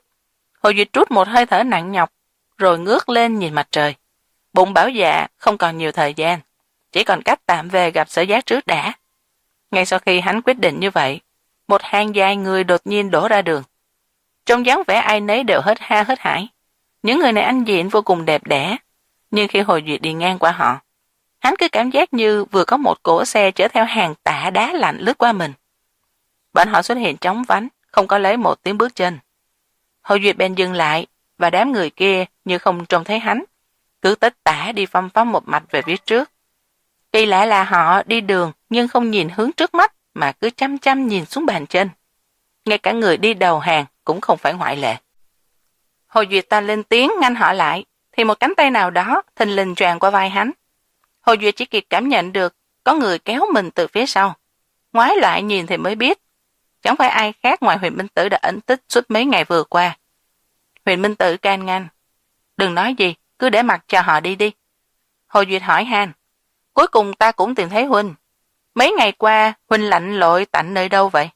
Hồ Duyệt trút một hơi thở nặng nhọc, rồi ngước lên nhìn mặt trời. Bụng bảo dạ không còn nhiều thời gian, chỉ còn cách tạm về gặp Sở Giác trước đã. Ngay sau khi hắn quyết định như vậy, một hàng dài người đột nhiên đổ ra đường. Trong dáng vẻ ai nấy đều hết ha hết hải. Những người này anh diện vô cùng đẹp đẽ, nhưng khi Hồ Duyệt đi ngang qua họ, hắn cứ cảm giác như vừa có một cỗ xe chở theo hàng tạ đá lạnh lướt qua mình. Bọn họ xuất hiện chóng vánh, không có lấy một tiếng bước chân. Hồ Duyệt bèn dừng lại, và đám người kia như không trông thấy hắn, cứ tất tả đi phăm phăm một mạch về phía trước. Kỳ lạ là họ đi đường nhưng không nhìn hướng trước mắt mà cứ chăm chăm nhìn xuống bàn chân. Ngay cả người đi đầu hàng cũng không phải ngoại lệ. Hồ Duyệt ta lên tiếng ngăn họ lại, thì một cánh tay nào đó thình lình choàng qua vai hắn. Hồ Duyệt chỉ kịp cảm nhận được có người kéo mình từ phía sau. Ngoái lại nhìn thì mới biết, chẳng phải ai khác ngoài Huyền Minh Tử đã ẩn tích suốt mấy ngày vừa qua. Huyền Minh Tử can ngăn. Đừng nói gì, cứ để mặc cho họ đi đi. Hồ Duyệt hỏi han. Cuối cùng ta cũng tìm thấy Huynh. Mấy ngày qua, Huynh lạnh lội tạnh nơi đâu vậy?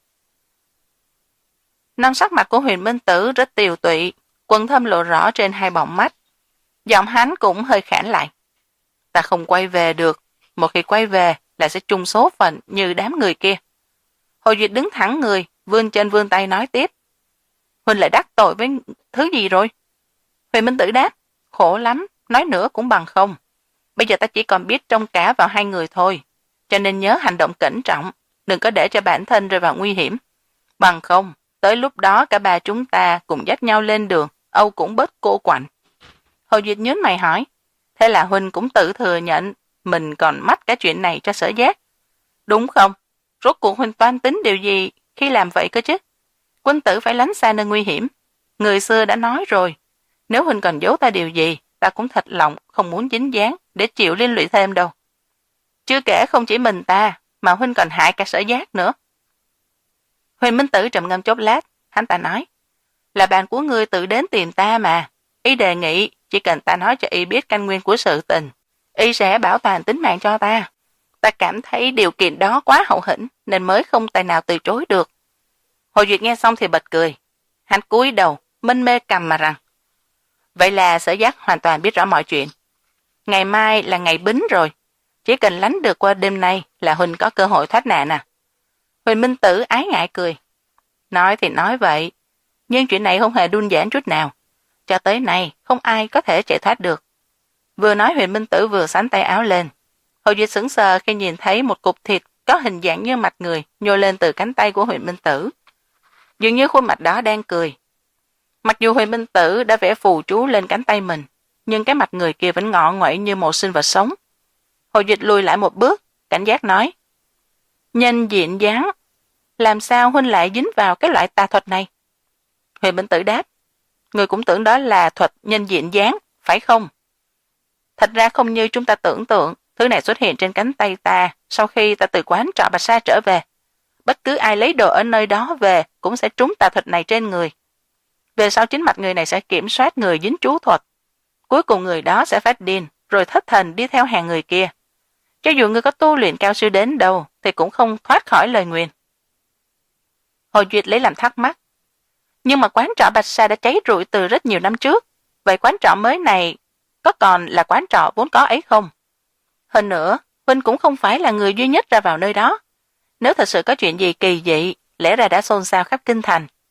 Năm sắc mặt của Huyền Minh Tử rất tiều tụy, quần thâm lộ rõ trên hai bọng mắt. Giọng hắn cũng hơi khản lại. Ta không quay về được, một khi quay về là sẽ chung số phận như đám người kia. Hồ Duyệt đứng thẳng người, vươn chân vươn tay nói tiếp. Huynh lại đắc tội với thứ gì rồi? Huyền Minh Tử đáp, khổ lắm, nói nữa cũng bằng không. Bây giờ ta chỉ còn biết trông cả vào hai người thôi, cho nên nhớ hành động cẩn trọng, đừng có để cho bản thân rơi vào nguy hiểm. Bằng không, tới lúc đó cả ba chúng ta cùng dắt nhau lên đường, Âu cũng bớt cô quạnh. Hồ Duyệt nhớn mày hỏi, thế là Huynh cũng tự thừa nhận mình còn mách cái chuyện này cho Sở Giác. Đúng không? Rốt cuộc Huynh toan tính điều gì khi làm vậy cơ chứ? Quân tử phải lánh xa nơi nguy hiểm. Người xưa đã nói rồi, nếu Huynh còn giấu ta điều gì, ta cũng thật lòng không muốn dính dáng để chịu liên lụy thêm đâu. Chưa kể không chỉ mình ta, mà Huynh còn hại cả Sở Giác nữa. Huyền Minh Tử trầm ngâm chốc lát, hắn ta nói, là bạn của ngươi tự đến tìm ta mà. Y đề nghị, chỉ cần ta nói cho y biết căn nguyên của sự tình, y sẽ bảo toàn tính mạng cho ta. Ta cảm thấy điều kiện đó quá hậu hĩnh, nên mới không tài nào từ chối được. Hồ Duyệt nghe xong thì bật cười. Hắn cúi đầu, minh mê cầm mà rằng, vậy là Sở Giác hoàn toàn biết rõ mọi chuyện. Ngày mai là ngày bính rồi, chỉ cần lánh được qua đêm nay là Huynh có cơ hội thoát nạn à. Huyền Minh Tử ái ngại cười. Nói thì nói vậy, nhưng chuyện này không hề đơn giản chút nào. Cho tới nay, không ai có thể chạy thoát được. Vừa nói Huyền Minh Tử vừa xánh tay áo lên. Hồ Duyệt sững sờ khi nhìn thấy một cục thịt có hình dạng như mặt người nhô lên từ cánh tay của Huyền Minh Tử. Dường như khuôn mặt đó đang cười. Mặc dù Huyền Minh Tử đã vẽ phù chú lên cánh tay mình, nhưng cái mặt người kia vẫn ngọ nguậy như một sinh vật sống. Hồ Duyệt lùi lại một bước, cảnh giác nói, nhân diện dáng, làm sao Huynh lại dính vào cái loại tà thuật này? Huyền Minh Tử đáp, người cũng tưởng đó là thuật nhân diện dáng, phải không? Thật ra không như chúng ta tưởng tượng, thứ này xuất hiện trên cánh tay ta sau khi ta từ quán trọ Bạch Sa trở về. Bất cứ ai lấy đồ ở nơi đó về cũng sẽ trúng tà thuật này trên người. Về sau chính mặt người này sẽ kiểm soát người dính chú thuật. Cuối cùng người đó sẽ phát điên, rồi thất thần đi theo hàng người kia. Cho dù người có tu luyện cao siêu đến đâu, thì cũng không thoát khỏi lời nguyền. Hồ Duyệt lấy làm thắc mắc. Nhưng mà quán trọ Bạch Sa đã cháy rụi từ rất nhiều năm trước. Vậy quán trọ mới này có còn là quán trọ vốn có ấy không? Hơn nữa, Huynh cũng không phải là người duy nhất ra vào nơi đó. Nếu thật sự có chuyện gì kỳ dị, lẽ ra đã xôn xao khắp kinh thành.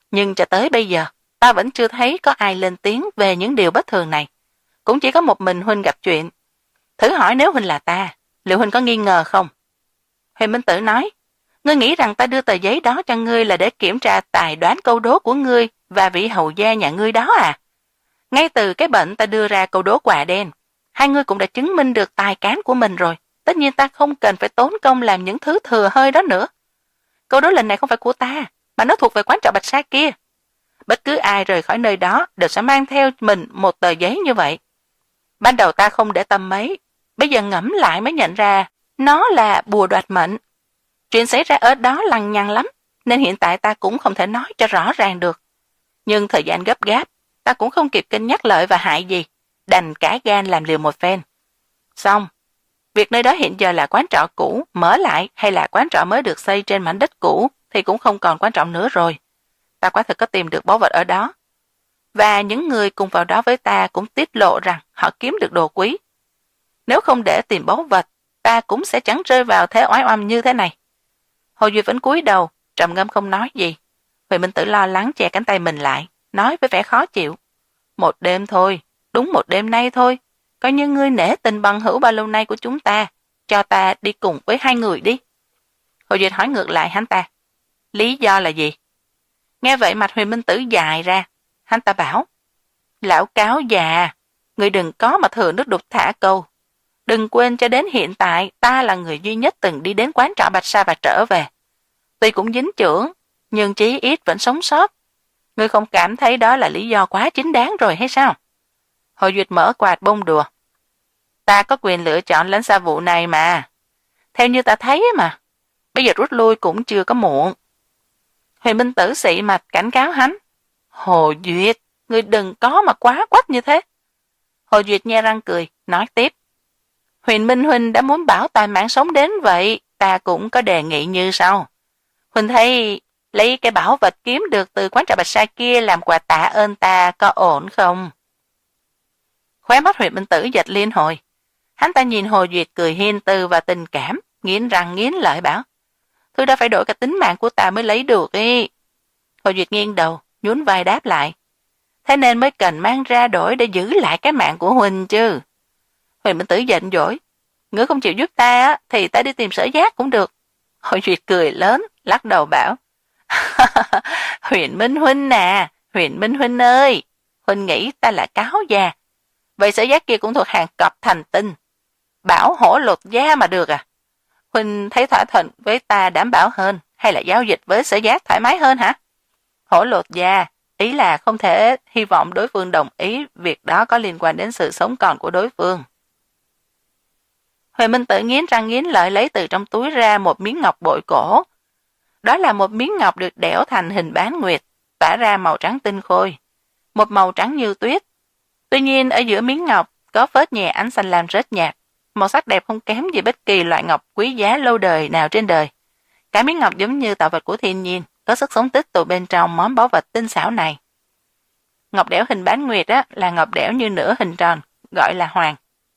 Nhưng cho tới bây giờ, ta vẫn chưa thấy có ai lên tiếng về những điều bất thường này. Cũng chỉ có một mình Huynh gặp chuyện. Thử hỏi nếu Huynh là ta, liệu Huynh có nghi ngờ không? Huyền Minh Tử nói, ngươi nghĩ rằng ta đưa tờ giấy đó cho ngươi là để kiểm tra tài đoán câu đố của ngươi và vị hầu gia nhà ngươi đó à? Ngay từ cái bệnh ta đưa ra câu đố quả đen, hai ngươi cũng đã chứng minh được tài cán của mình rồi. Tất nhiên ta không cần phải tốn công làm những thứ thừa hơi đó nữa. Câu đố lần này không phải của ta, mà nó thuộc về quán trọ Bạch Sa kia. Bất cứ ai rời khỏi nơi đó đều sẽ mang theo mình một tờ giấy như vậy. Ban đầu ta không để tâm mấy, bây giờ ngẫm lại mới nhận ra nó là bùa đoạt mệnh. Chuyện xảy ra ở đó lằng nhằng lắm, nên hiện tại ta cũng không thể nói cho rõ ràng được. Nhưng thời gian gấp gáp, ta cũng không kịp cân nhắc lợi và hại gì, đành cả gan làm liều một phen. Xong, việc nơi đó hiện giờ là quán trọ cũ, mở lại hay là quán trọ mới được xây trên mảnh đất cũ thì cũng không còn quan trọng nữa rồi. Ta quả thực có tìm được báu vật ở đó. Và những người cùng vào đó với ta cũng tiết lộ rằng họ kiếm được đồ quý. Nếu không để tìm báu vật, ta cũng sẽ chẳng rơi vào thế oái oăm như thế này. Hồ Duy vẫn cúi đầu, trầm ngâm không nói gì. Huệ Minh Tử lo lắng che cánh tay mình lại, nói với vẻ khó chịu. Một đêm thôi, đúng một đêm nay thôi. Coi như ngươi nể tình bằng hữu bao lâu nay của chúng ta, cho ta đi cùng với hai người đi. Hồ Duy hỏi ngược lại hắn ta. Lý do là gì? Nghe vậy mặt Huệ Minh Tử dài ra. Hắn ta bảo, lão cáo già, ngươi đừng có mà thừa nước đục thả câu. Đừng quên cho đến hiện tại ta là người duy nhất từng đi đến quán trọ Bạch Sa và trở về. Tuy cũng dính chưởng, nhưng chí ít vẫn sống sót. Ngươi không cảm thấy đó là lý do quá chính đáng rồi hay sao? Hồ Duyệt mở quạt bông đùa. Ta có quyền lựa chọn lãnh xa vụ này mà. Theo như ta thấy mà, bây giờ rút lui cũng chưa có muộn. Huyền Minh Tử xị mặt cảnh cáo hắn. Hồ Duyệt, ngươi đừng có mà quá quách như thế. Hồ Duyệt nhe răng cười, nói tiếp. Huyền Minh Huynh đã muốn bảo tài mạng sống đến vậy, ta cũng có đề nghị như sau. Huynh thấy lấy cái bảo vật kiếm được từ quán trà Bạch Sa kia làm quà tạ ơn ta có ổn không? Khóe mắt Huyền Minh Tử giật liên hồi. Hắn ta nhìn Hồ Duyệt cười hiên từ và tình cảm, nghiến răng nghiến lợi bảo. Thứ đã phải đổi cả tính mạng của ta mới lấy được ý. Hồ Duyệt nghiêng đầu, nhún vai đáp lại. Thế nên mới cần mang ra đổi để giữ lại cái mạng của Huynh chứ. Huyền Minh Tử giận dỗi. Ngươi không chịu giúp ta á, thì ta đi tìm Sở Giác cũng được. Hồ Duyệt cười lớn, lắc đầu bảo. Huyền Minh Huynh nè, Huyền Minh Huynh ơi, Huynh nghĩ ta là cáo già. Vậy Sở Giác kia cũng thuộc hàng cọp thành tinh. Bảo hổ lột da mà được à? Huynh thấy thỏa thuận với ta đảm bảo hơn, hay là giao dịch với Sở Giác thoải mái hơn hả? Hổ lột da, ý là không thể hy vọng đối phương đồng ý việc đó có liên quan đến sự sống còn của đối phương. Huệ Minh Tử nghiến răng nghiến lợi lấy từ trong túi ra một miếng ngọc bội cổ. Đó là một miếng ngọc được đẽo thành hình bán nguyệt, tỏa ra màu trắng tinh khôi, một màu trắng như tuyết. Tuy nhiên ở giữa miếng ngọc có phớt nhẹ ánh xanh lam rớt nhạt, màu sắc đẹp không kém gì bất kỳ loại ngọc quý giá lâu đời nào trên đời. Cả miếng ngọc giống như tạo vật của thiên nhiên, có sức sống tích tụ bên trong món báu vật tinh xảo này. Ngọc đẽo hình bán nguyệt á, là ngọc đẽo như nửa hình tròn, gọi là hoàng.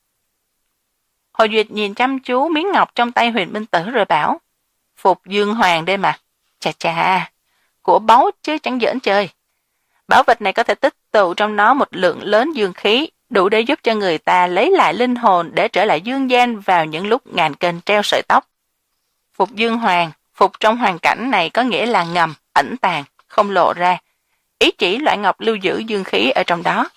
Hồ Duyệt nhìn chăm chú miếng ngọc trong tay Huyền Minh Tử rồi bảo, Phục Dương Hoàng đây mà, chà chà, của báu chứ chẳng giỡn chơi. Bảo vật này có thể tích tụ trong nó một lượng lớn dương khí, đủ để giúp cho người ta lấy lại linh hồn để trở lại dương gian vào những lúc ngàn cân treo sợi tóc. Phục Dương Hoàng, phục trong hoàn cảnh này có nghĩa là ngầm, ẩn tàng, không lộ ra, ý chỉ loại ngọc lưu giữ dương khí ở trong đó.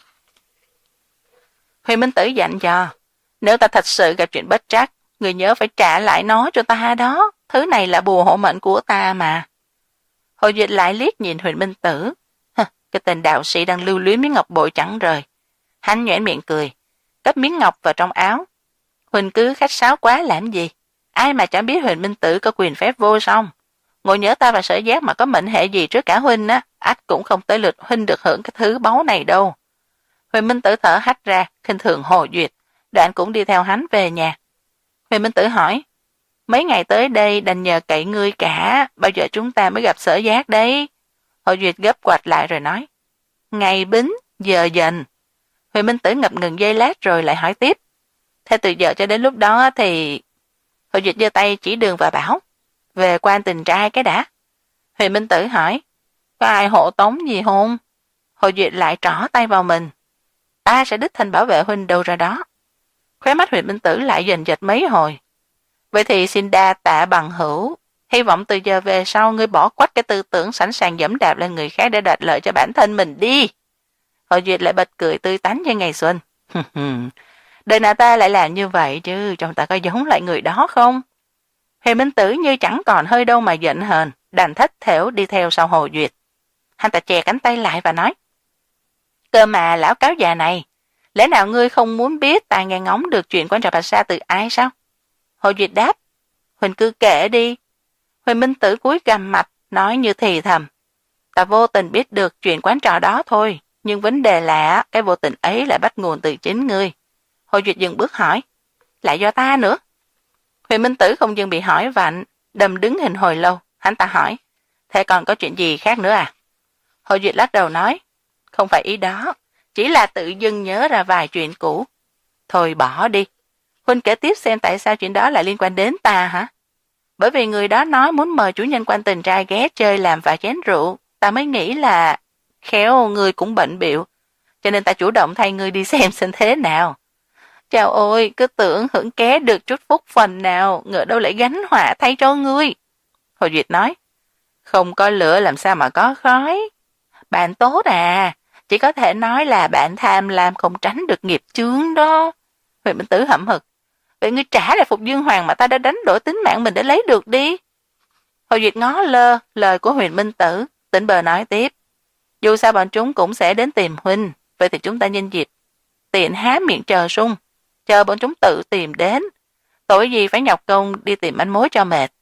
Huyền Minh Tử dặn dò, nếu ta thật sự gặp chuyện bất trắc, người nhớ phải trả lại nó cho ta đó, thứ này là bùa hộ mệnh của ta mà. Hồ Duyệt lại liếc nhìn Huyền Minh Tử, Hơ, cái tên đạo sĩ đang lưu luyến miếng ngọc bội chẳng rời. Hắn nhoẻn miệng cười, cất miếng ngọc vào trong áo. Huỳnh cứ khách sáo quá làm gì, ai mà chẳng biết Huyền Minh Tử có quyền phép vô song. Ngồi nhớ ta và Sở Giác mà có mệnh hệ gì trước cả Huynh á, ắt cũng không tới lượt Huynh được hưởng cái thứ báu này đâu. Huyền Minh Tử thở hắt ra, khinh thường Hồ Duyệt, đoạn cũng đi theo hắn về nhà. Huyền Minh Tử hỏi, mấy ngày tới đây đành nhờ cậy ngươi cả, bao giờ chúng ta mới gặp Sở Giác đấy? Hồ Duyệt gấp quạt lại rồi nói, ngày bính, giờ dần. Huyền Minh Tử ngập ngừng giây lát rồi lại hỏi tiếp, thế từ giờ cho đến lúc đó thì... Hồ Duyệt giơ tay chỉ đường và bảo, về quan tình trai cái đã. Huyền Minh Tử hỏi, Có ai hộ tống gì không? Hồ Duyệt lại trỏ tay vào mình. Ta sẽ đích thân bảo vệ huynh đâu ra đó. Khóe mắt Huyền Minh Tử lại dần dệt mấy hồi. Vậy thì xin đa tạ bằng hữu. Hy vọng từ giờ về sau ngươi bỏ quách cái tư tưởng sẵn sàng giẫm đạp lên người khác để đạt lợi cho bản thân mình đi. Hồ Duyệt lại bật cười tươi tắn như ngày xuân. Đời nào ta lại làm như vậy chứ, trong ta có giống lại người đó không? Huyền Minh Tử như chẳng còn hơi đâu mà giận hờn, đành thất thểu đi theo sau Hồ Duyệt. Hắn ta chè cánh tay lại và nói, cơ mà lão cáo già này, lẽ nào ngươi không muốn biết ta nghe ngóng được chuyện quan trọng Bạch Sa từ ai sao? Hồ Duyệt đáp, Huỳnh cứ kể đi. Huyền Minh Tử cúi gằm mặt, nói như thì thầm, ta vô tình biết được chuyện quán trò đó thôi, nhưng vấn đề là cái vô tình ấy lại bắt nguồn từ chính ngươi. Hồ Duyệt dừng bước hỏi, lại do ta nữa? Huyền Minh Tử không dừng bị hỏi vặn, đầm đứng hình hồi lâu, hắn ta hỏi, thế còn có chuyện gì khác nữa à? Hồ Duyệt lắc đầu nói, không phải ý đó, chỉ là tự dưng nhớ ra vài chuyện cũ. Thôi bỏ đi, Huynh kể tiếp xem tại sao chuyện đó lại liên quan đến ta hả? Bởi vì người đó nói muốn mời chủ nhân quan tình trai ghé chơi làm vài chén rượu, ta mới nghĩ là khéo người cũng bệnh bịu, cho nên ta chủ động thay người đi xem xem thế nào. Chào ôi, cứ tưởng hưởng ké được chút phúc phần nào, ngờ đâu lại gánh họa thay cho ngươi. Hồ Duyệt nói, không có lửa làm sao mà có khói. Bạn tốt à, chỉ có thể nói là bạn tham lam không tránh được nghiệp chướng đó. Huyền Minh Tử hậm hực, vậy ngươi trả lại Phục Dương Hoàng mà ta đã đánh đổi tính mạng mình để lấy được đi. Hồ Duyệt ngó lơ lời của Huyền Minh Tử, tỉnh bờ nói tiếp, dù sao bọn chúng cũng sẽ đến tìm huynh, vậy thì chúng ta nhân dịp tiện há miệng chờ sung, chờ bọn chúng tự tìm đến, tội gì phải nhọc công đi tìm manh mối cho mệt.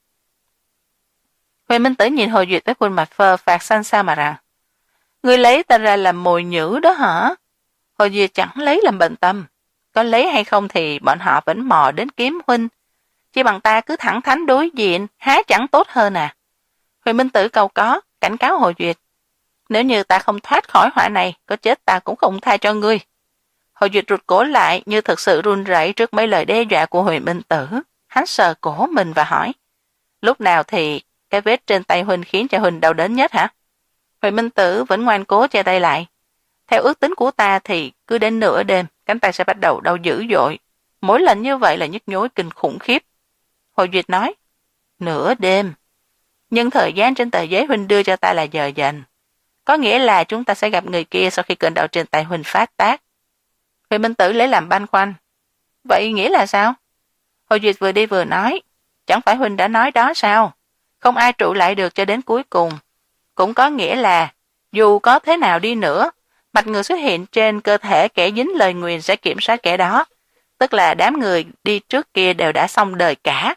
Huyền Minh Tử nhìn Hồ Duyệt với khuôn mặt phờ phạc xanh xao mà rằng, ngươi lấy ta ra làm mồi nhữ đó hả? Hồ Duyệt chẳng lấy làm bận tâm, có lấy hay không thì bọn họ vẫn mò đến kiếm huynh, chỉ bằng ta cứ thẳng thắn đối diện, há chẳng tốt hơn à? Huyền Minh Tử cầu có, cảnh cáo Hồ Duyệt, nếu như ta không thoát khỏi họa này, có chết ta cũng không tha cho ngươi. Hồ Duyệt rụt cổ lại như thực sự run rẩy trước mấy lời đe dọa của Huyền Minh Tử. Hắn sờ cổ mình và hỏi, lúc nào thì cái vết trên tay huynh khiến cho huynh đau đớn nhất hả? Huyền Minh Tử vẫn ngoan cố che tay lại. Theo ước tính của ta thì cứ đến nửa đêm, cánh tay sẽ bắt đầu đau dữ dội. Mỗi lần như vậy là nhức nhối kinh khủng khiếp. Hồ Duyệt nói, nửa đêm. Nhưng thời gian trên tờ giấy huynh đưa cho ta là giờ dành. Có nghĩa là chúng ta sẽ gặp người kia sau khi cơn đau trên tay huynh phát tác. Huyền Minh Tử lấy làm băn khoăn. Vậy nghĩa là sao? Hồ Duyệt vừa đi vừa nói, chẳng phải huynh đã nói đó sao? Không ai trụ lại được cho đến cuối cùng. Cũng có nghĩa là, dù có thế nào đi nữa, mạch người xuất hiện trên cơ thể kẻ dính lời nguyền sẽ kiểm soát kẻ đó. Tức là đám người đi trước kia đều đã xong đời cả.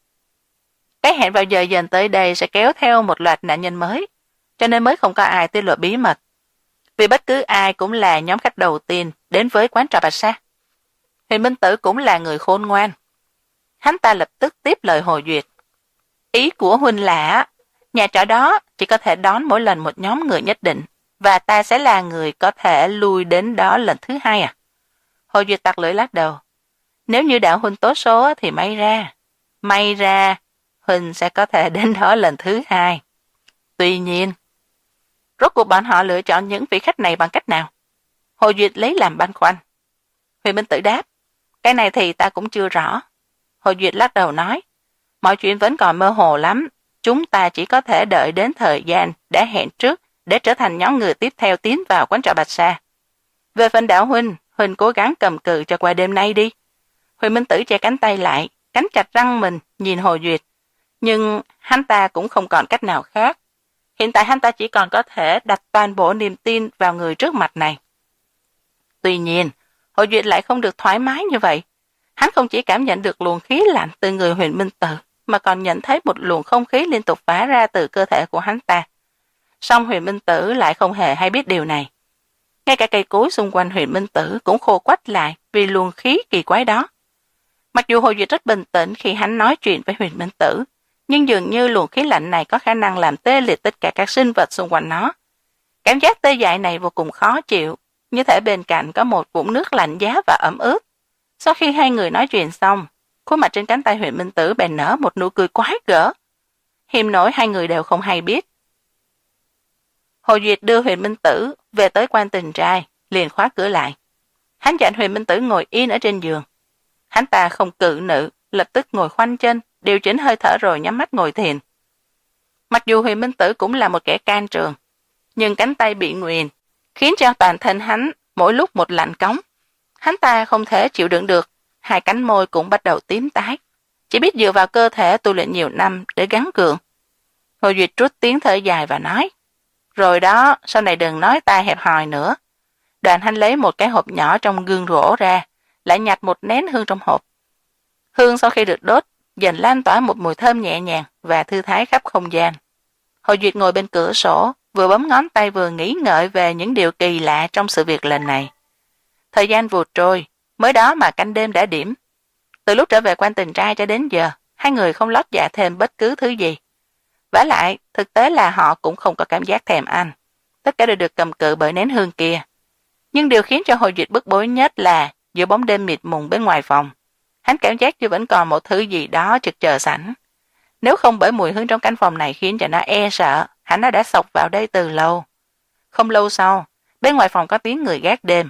Cái hẹn vào giờ dần tới đây sẽ kéo theo một loạt nạn nhân mới, cho nên mới không có ai tiết lộ bí mật. Vì bất cứ ai cũng là nhóm khách đầu tiên đến với quán trà Bạch Sa. Huyền Minh Tử cũng là người khôn ngoan. Hắn ta lập tức tiếp lời Hồ Duyệt. Ý của huynh là, nhà trọ đó chỉ có thể đón mỗi lần một nhóm người nhất định, và ta sẽ là người có thể lui đến đó lần thứ hai à? Hồ Duyệt tặc lưỡi lắc đầu. Nếu như đạo huynh tốt số thì may ra. May ra, huynh sẽ có thể đến đó lần thứ hai. Tuy nhiên, rốt cuộc bọn họ lựa chọn những vị khách này bằng cách nào? Hồ Duyệt lấy làm băn khoăn. Huyền Minh Tử đáp, cái này thì ta cũng chưa rõ. Hồ Duyệt lắc đầu nói, mọi chuyện vẫn còn mơ hồ lắm. Chúng ta chỉ có thể đợi đến thời gian đã hẹn trước để trở thành nhóm người tiếp theo tiến vào quán trà Bạch Sa. Về phần đạo huynh, huynh cố gắng cầm cự cho qua đêm nay đi. Huyền Minh Tử che cánh tay lại, cắn chặt răng mình, nhìn Hồ Duyệt. Nhưng hắn ta cũng không còn cách nào khác. Hiện tại hắn ta chỉ còn có thể đặt toàn bộ niềm tin vào người trước mặt này. Tuy nhiên, Hồ Duyệt lại không được thoải mái như vậy. Hắn không chỉ cảm nhận được luồng khí lạnh từ người Huyền Minh Tử, mà còn nhận thấy một luồng không khí liên tục phả ra từ cơ thể của hắn ta. Song Huyền Minh Tử lại không hề hay biết điều này. Ngay cả cây cối xung quanh Huyền Minh Tử cũng khô quắt lại vì luồng khí kỳ quái đó. Mặc dù Hồ Duyệt rất bình tĩnh khi hắn nói chuyện với Huyền Minh Tử, nhưng dường như luồng khí lạnh này có khả năng làm tê liệt tất cả các sinh vật xung quanh nó. Cảm giác tê dại này vô cùng khó chịu, như thể bên cạnh có một vũng nước lạnh giá và ẩm ướt. Sau khi hai người nói chuyện xong, khuôn mặt trên cánh tay Huyền Minh Tử bèn nở một nụ cười quái gở. Hiềm nổi hai người đều không hay biết. Hồ Duyệt đưa Huyền Minh Tử về tới quan tình trai, liền khóa cửa lại. Hắn dặn Huyền Minh Tử ngồi yên ở trên giường. Hắn ta không cự nữ, lập tức ngồi khoanh chân, điều chỉnh hơi thở rồi nhắm mắt ngồi thiền. Mặc dù Huyền Minh Tử cũng là một kẻ can trường, nhưng cánh tay bị nguyền, khiến cho toàn thân hắn mỗi lúc một lạnh cống. Hắn ta không thể chịu đựng được, hai cánh môi cũng bắt đầu tím tái, chỉ biết dựa vào cơ thể tu luyện nhiều năm để gắng gượng. Hồ Duyệt rút tiếng thở dài và nói, rồi đó, sau này đừng nói ta hẹp hòi nữa. Đoàn hắn lấy một cái hộp nhỏ trong gương gỗ ra, lại nhặt một nén hương trong hộp. Hương sau khi được đốt, dần lan tỏa một mùi thơm nhẹ nhàng và thư thái khắp không gian. Hồ Duyệt ngồi bên cửa sổ, vừa bấm ngón tay vừa nghĩ ngợi về những điều kỳ lạ trong sự việc lần này. Thời gian vụt trôi, mới đó mà canh đêm đã điểm. Từ lúc trở về quan tình trai cho đến giờ, hai người không lót dạ thêm bất cứ thứ gì. Vả lại, thực tế là họ cũng không có cảm giác thèm ăn. Tất cả đều được cầm cự bởi nén hương kia. Nhưng điều khiến cho Hồ Duyệt bức bối nhất là giữa bóng đêm mịt mùng bên ngoài phòng, hắn cảm giác như vẫn còn một thứ gì đó trực chờ sẵn. Nếu không bởi mùi hương trong căn phòng này khiến cho nó e sợ, hắn đã xộc vào đây từ lâu. Không lâu sau, bên ngoài phòng có tiếng người gác đêm.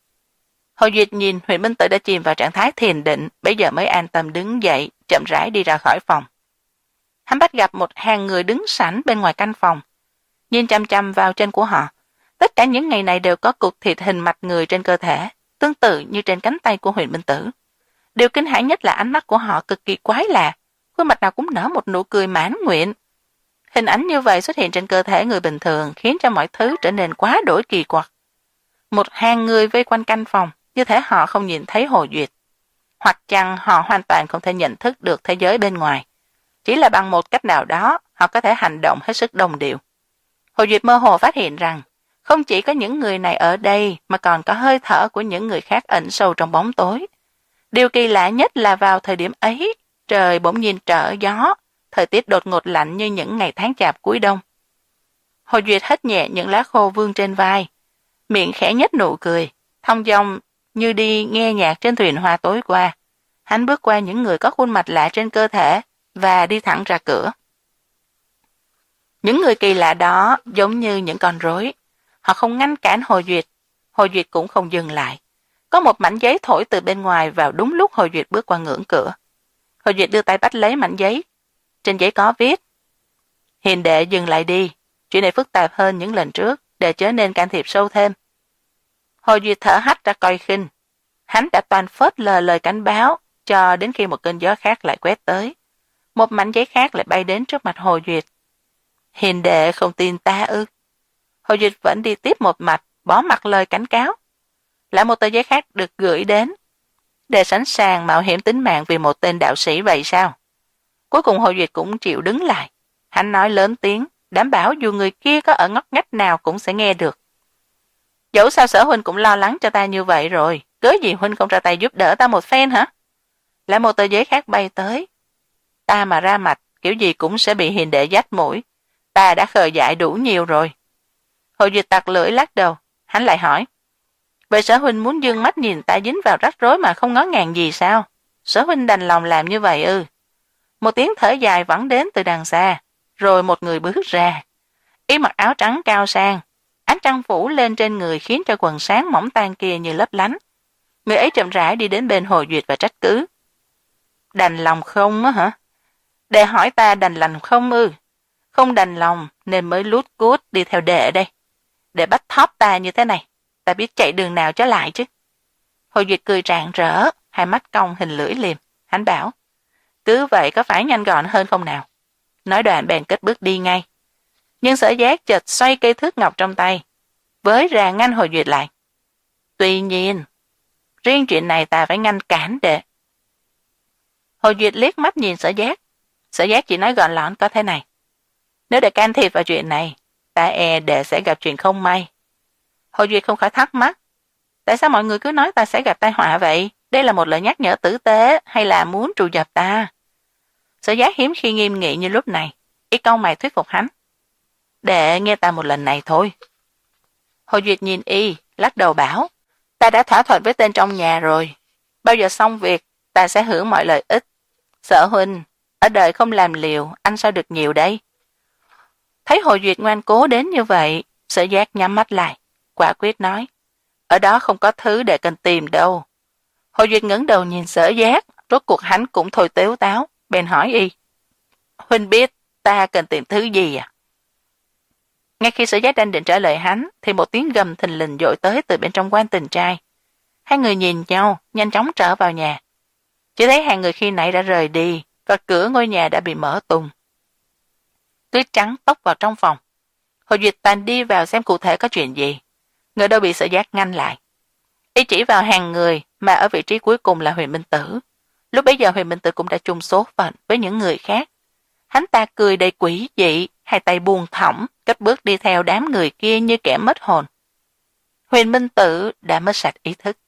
Hồ Duyệt nhìn Huyền Minh Tử đã chìm vào trạng thái thiền định, bây giờ mới an tâm đứng dậy, chậm rãi đi ra khỏi phòng. Hắn bắt gặp một hàng người đứng sẵn bên ngoài căn phòng, nhìn chăm chăm vào chân của họ. Tất cả những ngày này đều có cục thịt hình mặt người trên cơ thể, tương tự như trên cánh tay của Huyền Minh Tử. Điều kinh hãi nhất là ánh mắt của họ cực kỳ quái lạ, khuôn mặt nào cũng nở một nụ cười mãn nguyện. Hình ảnh như vậy xuất hiện trên cơ thể người bình thường khiến cho mọi thứ trở nên quá đổi kỳ quặc. Một hàng người vây quanh căn phòng, như thể họ không nhìn thấy Hồ Duyệt. Hoặc chăng họ hoàn toàn không thể nhận thức được thế giới bên ngoài. Chỉ là bằng một cách nào đó, họ có thể hành động hết sức đồng điệu. Hồ Duyệt mơ hồ phát hiện rằng, không chỉ có những người này ở đây mà còn có hơi thở của những người khác ẩn sâu trong bóng tối. Điều kỳ lạ nhất là vào thời điểm ấy, trời bỗng nhiên trở gió, thời tiết đột ngột lạnh như những ngày tháng chạp cuối đông. Hồ Duyệt hất nhẹ những lá khô vương trên vai, miệng khẽ nhếch nụ cười, thong dong như đi nghe nhạc trên thuyền hoa tối qua. Hắn bước qua những người có khuôn mặt lạ trên cơ thể và đi thẳng ra cửa. Những người kỳ lạ đó giống như những con rối. Họ không ngăn cản Hồ Duyệt, Hồ Duyệt cũng không dừng lại. Có một mảnh giấy thổi từ bên ngoài vào đúng lúc Hồ Duyệt bước qua ngưỡng cửa. Hồ Duyệt đưa tay bắt lấy mảnh giấy. Trên giấy có viết: Hiền đệ dừng lại đi, chuyện này phức tạp hơn những lần trước, để chớ nên can thiệp sâu thêm. Hồ Duyệt thở hắt ra coi khinh. Hắn đã toàn phớt lờ lời cảnh báo cho đến khi một cơn gió khác lại quét tới. Một mảnh giấy khác lại bay đến trước mặt Hồ Duyệt. Hiền đệ không tin ta ư? Hồ Duyệt vẫn đi tiếp một mạch, bỏ mặc lời cảnh cáo. Lại một tờ giấy khác được gửi đến. Để sẵn sàng mạo hiểm tính mạng vì một tên đạo sĩ vậy sao? Cuối cùng Hồ Duyệt cũng chịu đứng lại. Hắn nói lớn tiếng, đảm bảo dù người kia có ở ngóc ngách nào cũng sẽ nghe được. Dẫu sao Sở huynh cũng lo lắng cho ta như vậy rồi, cớ gì huynh không ra tay giúp đỡ ta một phen hả? Lại một tờ giấy khác bay tới. Ta mà ra mặt, kiểu gì cũng sẽ bị hiền đệ dắt mũi. Ta đã khờ dại đủ nhiều rồi. Hồ Duyệt tặc lưỡi lắc đầu. Hắn lại hỏi: Vậy Sở huynh muốn dương mắt nhìn ta dính vào rắc rối mà không ngó ngàng gì sao? Sở huynh đành lòng làm như vậy ư? Một tiếng thở dài vẳng đến từ đằng xa, rồi một người bước ra. Y mặc áo trắng cao sang, ánh trăng phủ lên trên người khiến cho quần sáng mỏng tan kia như lấp lánh. Người ấy chậm rãi đi đến bên Hồ Duyệt và trách cứ: Đành lòng không á hả? Đệ hỏi ta đành lòng không ư? Không đành lòng nên mới lút cút đi theo đệ đây. Để bắt thóp ta như thế này, ta biết chạy đường nào cho lại chứ. Hồ Duyệt cười rạng rỡ, hai mắt cong hình lưỡi liềm. Hắn bảo: Cứ vậy có phải nhanh gọn hơn không nào? Nói đoạn bèn cất bước đi ngay. Nhưng Sở Giác chợt xoay cây thước ngọc trong tay, với ra ngăn Hồ Duyệt lại. Tuy nhiên, riêng chuyện này ta phải ngăn cản đệ. Hồ Duyệt liếc mắt nhìn Sở Giác. Sở Giác chỉ nói gọn lỏn có thế này: Nếu đệ can thiệp vào chuyện này, ta e đệ sẽ gặp chuyện không may. Hồ Duyệt không khỏi thắc mắc: Tại sao mọi người cứ nói ta sẽ gặp tai họa vậy? Đây là một lời nhắc nhở tử tế hay là muốn trù dập ta? Sở Giác hiếm khi nghiêm nghị như lúc này, y cau mày thuyết phục hắn: Đệ nghe ta một lần này thôi. Hồ Duyệt nhìn y, lắc đầu bảo: Ta đã thỏa thuận với tên trong nhà rồi. Bao giờ xong việc, ta sẽ hưởng mọi lợi ích. Sở huynh, ở đời không làm liều, anh sao được nhiều đây? Thấy Hồ Duyệt ngoan cố đến như vậy, Sở Giác nhắm mắt lại, quả quyết nói, ở đó không có thứ để cần tìm đâu. Hồ Duyệt ngẩng đầu nhìn Sở Giác, rốt cuộc hắn cũng thôi tếu táo, bèn hỏi y. Huynh biết ta cần tìm thứ gì à? Ngay khi Sở Giác đang định trả lời hắn, thì một tiếng gầm thình lình dội tới từ bên trong quan tình trai. Hai người nhìn nhau, nhanh chóng trở vào nhà. Chỉ thấy hai người khi nãy đã rời đi, và cửa ngôi nhà đã bị mở tung. Tuyết trắng tốc vào trong phòng. Hồ Duyệt Tàn đi vào xem cụ thể có chuyện gì. Người đâu bị Sở Giác ngăn lại. Y chỉ vào hàng người mà ở vị trí cuối cùng là Huyền Minh Tử. Lúc bấy giờ Huyền Minh Tử cũng đã chung số phận với những người khác. Hắn ta cười đầy quỷ dị, hai tay buông thõng, cất bước đi theo đám người kia như kẻ mất hồn. Huyền Minh Tử đã mất sạch ý thức.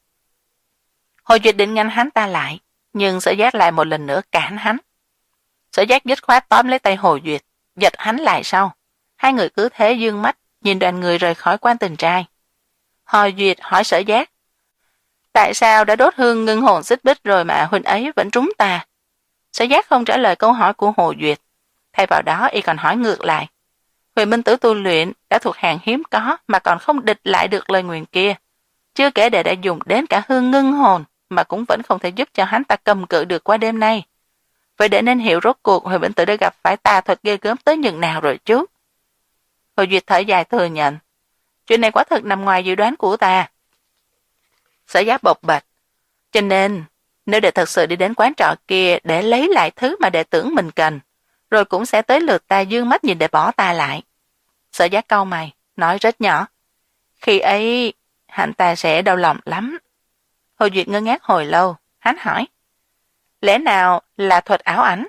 Hồ Duyệt định ngăn hắn ta lại, nhưng Sở Giác lại một lần nữa cản hắn. Sở Giác dứt khoát tóm lấy tay Hồ Duyệt, giật hắn lại sau. Hai người cứ thế dương mắt, nhìn đoàn người rời khỏi quan tình trai. Hồ Duyệt hỏi Sở Giác, tại sao đã đốt hương ngưng hồn xích bích rồi mà huynh ấy vẫn trúng ta? Sở Giác không trả lời câu hỏi của Hồ Duyệt, thay vào đó y còn hỏi ngược lại. Huyền Minh Tử tu luyện đã thuộc hàng hiếm có mà còn không địch lại được lời nguyền kia. Chưa kể đệ đã dùng đến cả hương ngưng hồn mà cũng vẫn không thể giúp cho hắn ta cầm cự được qua đêm nay. Vậy để nên hiểu rốt cuộc Huyền Minh Tử đã gặp phải tà thuật ghê gớm tới nhường nào rồi chứ? Hồ Duyệt thở dài thừa nhận, chuyện này quả thật nằm ngoài dự đoán của ta. Sở Giác bộc bạch, cho nên nếu đệ thật sự đi đến quán trọ kia để lấy lại thứ mà đệ tưởng mình cần, rồi cũng sẽ tới lượt ta dương mắt nhìn để bỏ ta lại. Sở Giác cau mày, nói rất nhỏ, khi ấy hạnh ta sẽ đau lòng lắm. Hồ Duyệt ngơ ngác hồi lâu, hắn hỏi, lẽ nào là thuật ảo ảnh?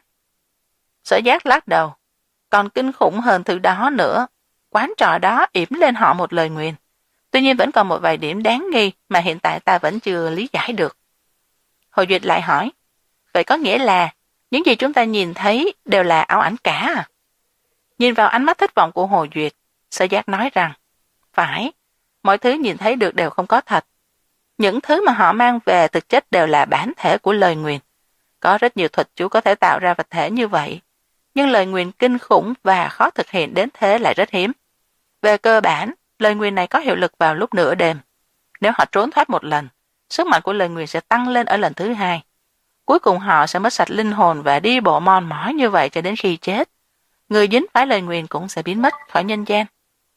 Sở Giác lắc đầu, còn kinh khủng hơn thứ đó nữa. Quán trọ đó yểm lên họ một lời nguyền. Tuy nhiên vẫn còn một vài điểm đáng nghi mà hiện tại ta vẫn chưa lý giải được. Hồ Duyệt lại hỏi, vậy có nghĩa là những gì chúng ta nhìn thấy đều là ảo ảnh cả à? Nhìn vào ánh mắt thất vọng của Hồ Duyệt, Sở Giác nói rằng, phải, mọi thứ nhìn thấy được đều không có thật. Những thứ mà họ mang về thực chất đều là bản thể của lời nguyền. Có rất nhiều thuật chú có thể tạo ra vật thể như vậy, nhưng lời nguyền kinh khủng và khó thực hiện đến thế lại rất hiếm. Về cơ bản, lời nguyền này có hiệu lực vào lúc nửa đêm. Nếu họ trốn thoát một lần, sức mạnh của lời nguyền sẽ tăng lên ở lần thứ hai. Cuối cùng họ sẽ mất sạch linh hồn và đi bộ mòn mỏi như vậy cho đến khi chết. Người dính phải lời nguyền cũng sẽ biến mất khỏi nhân gian.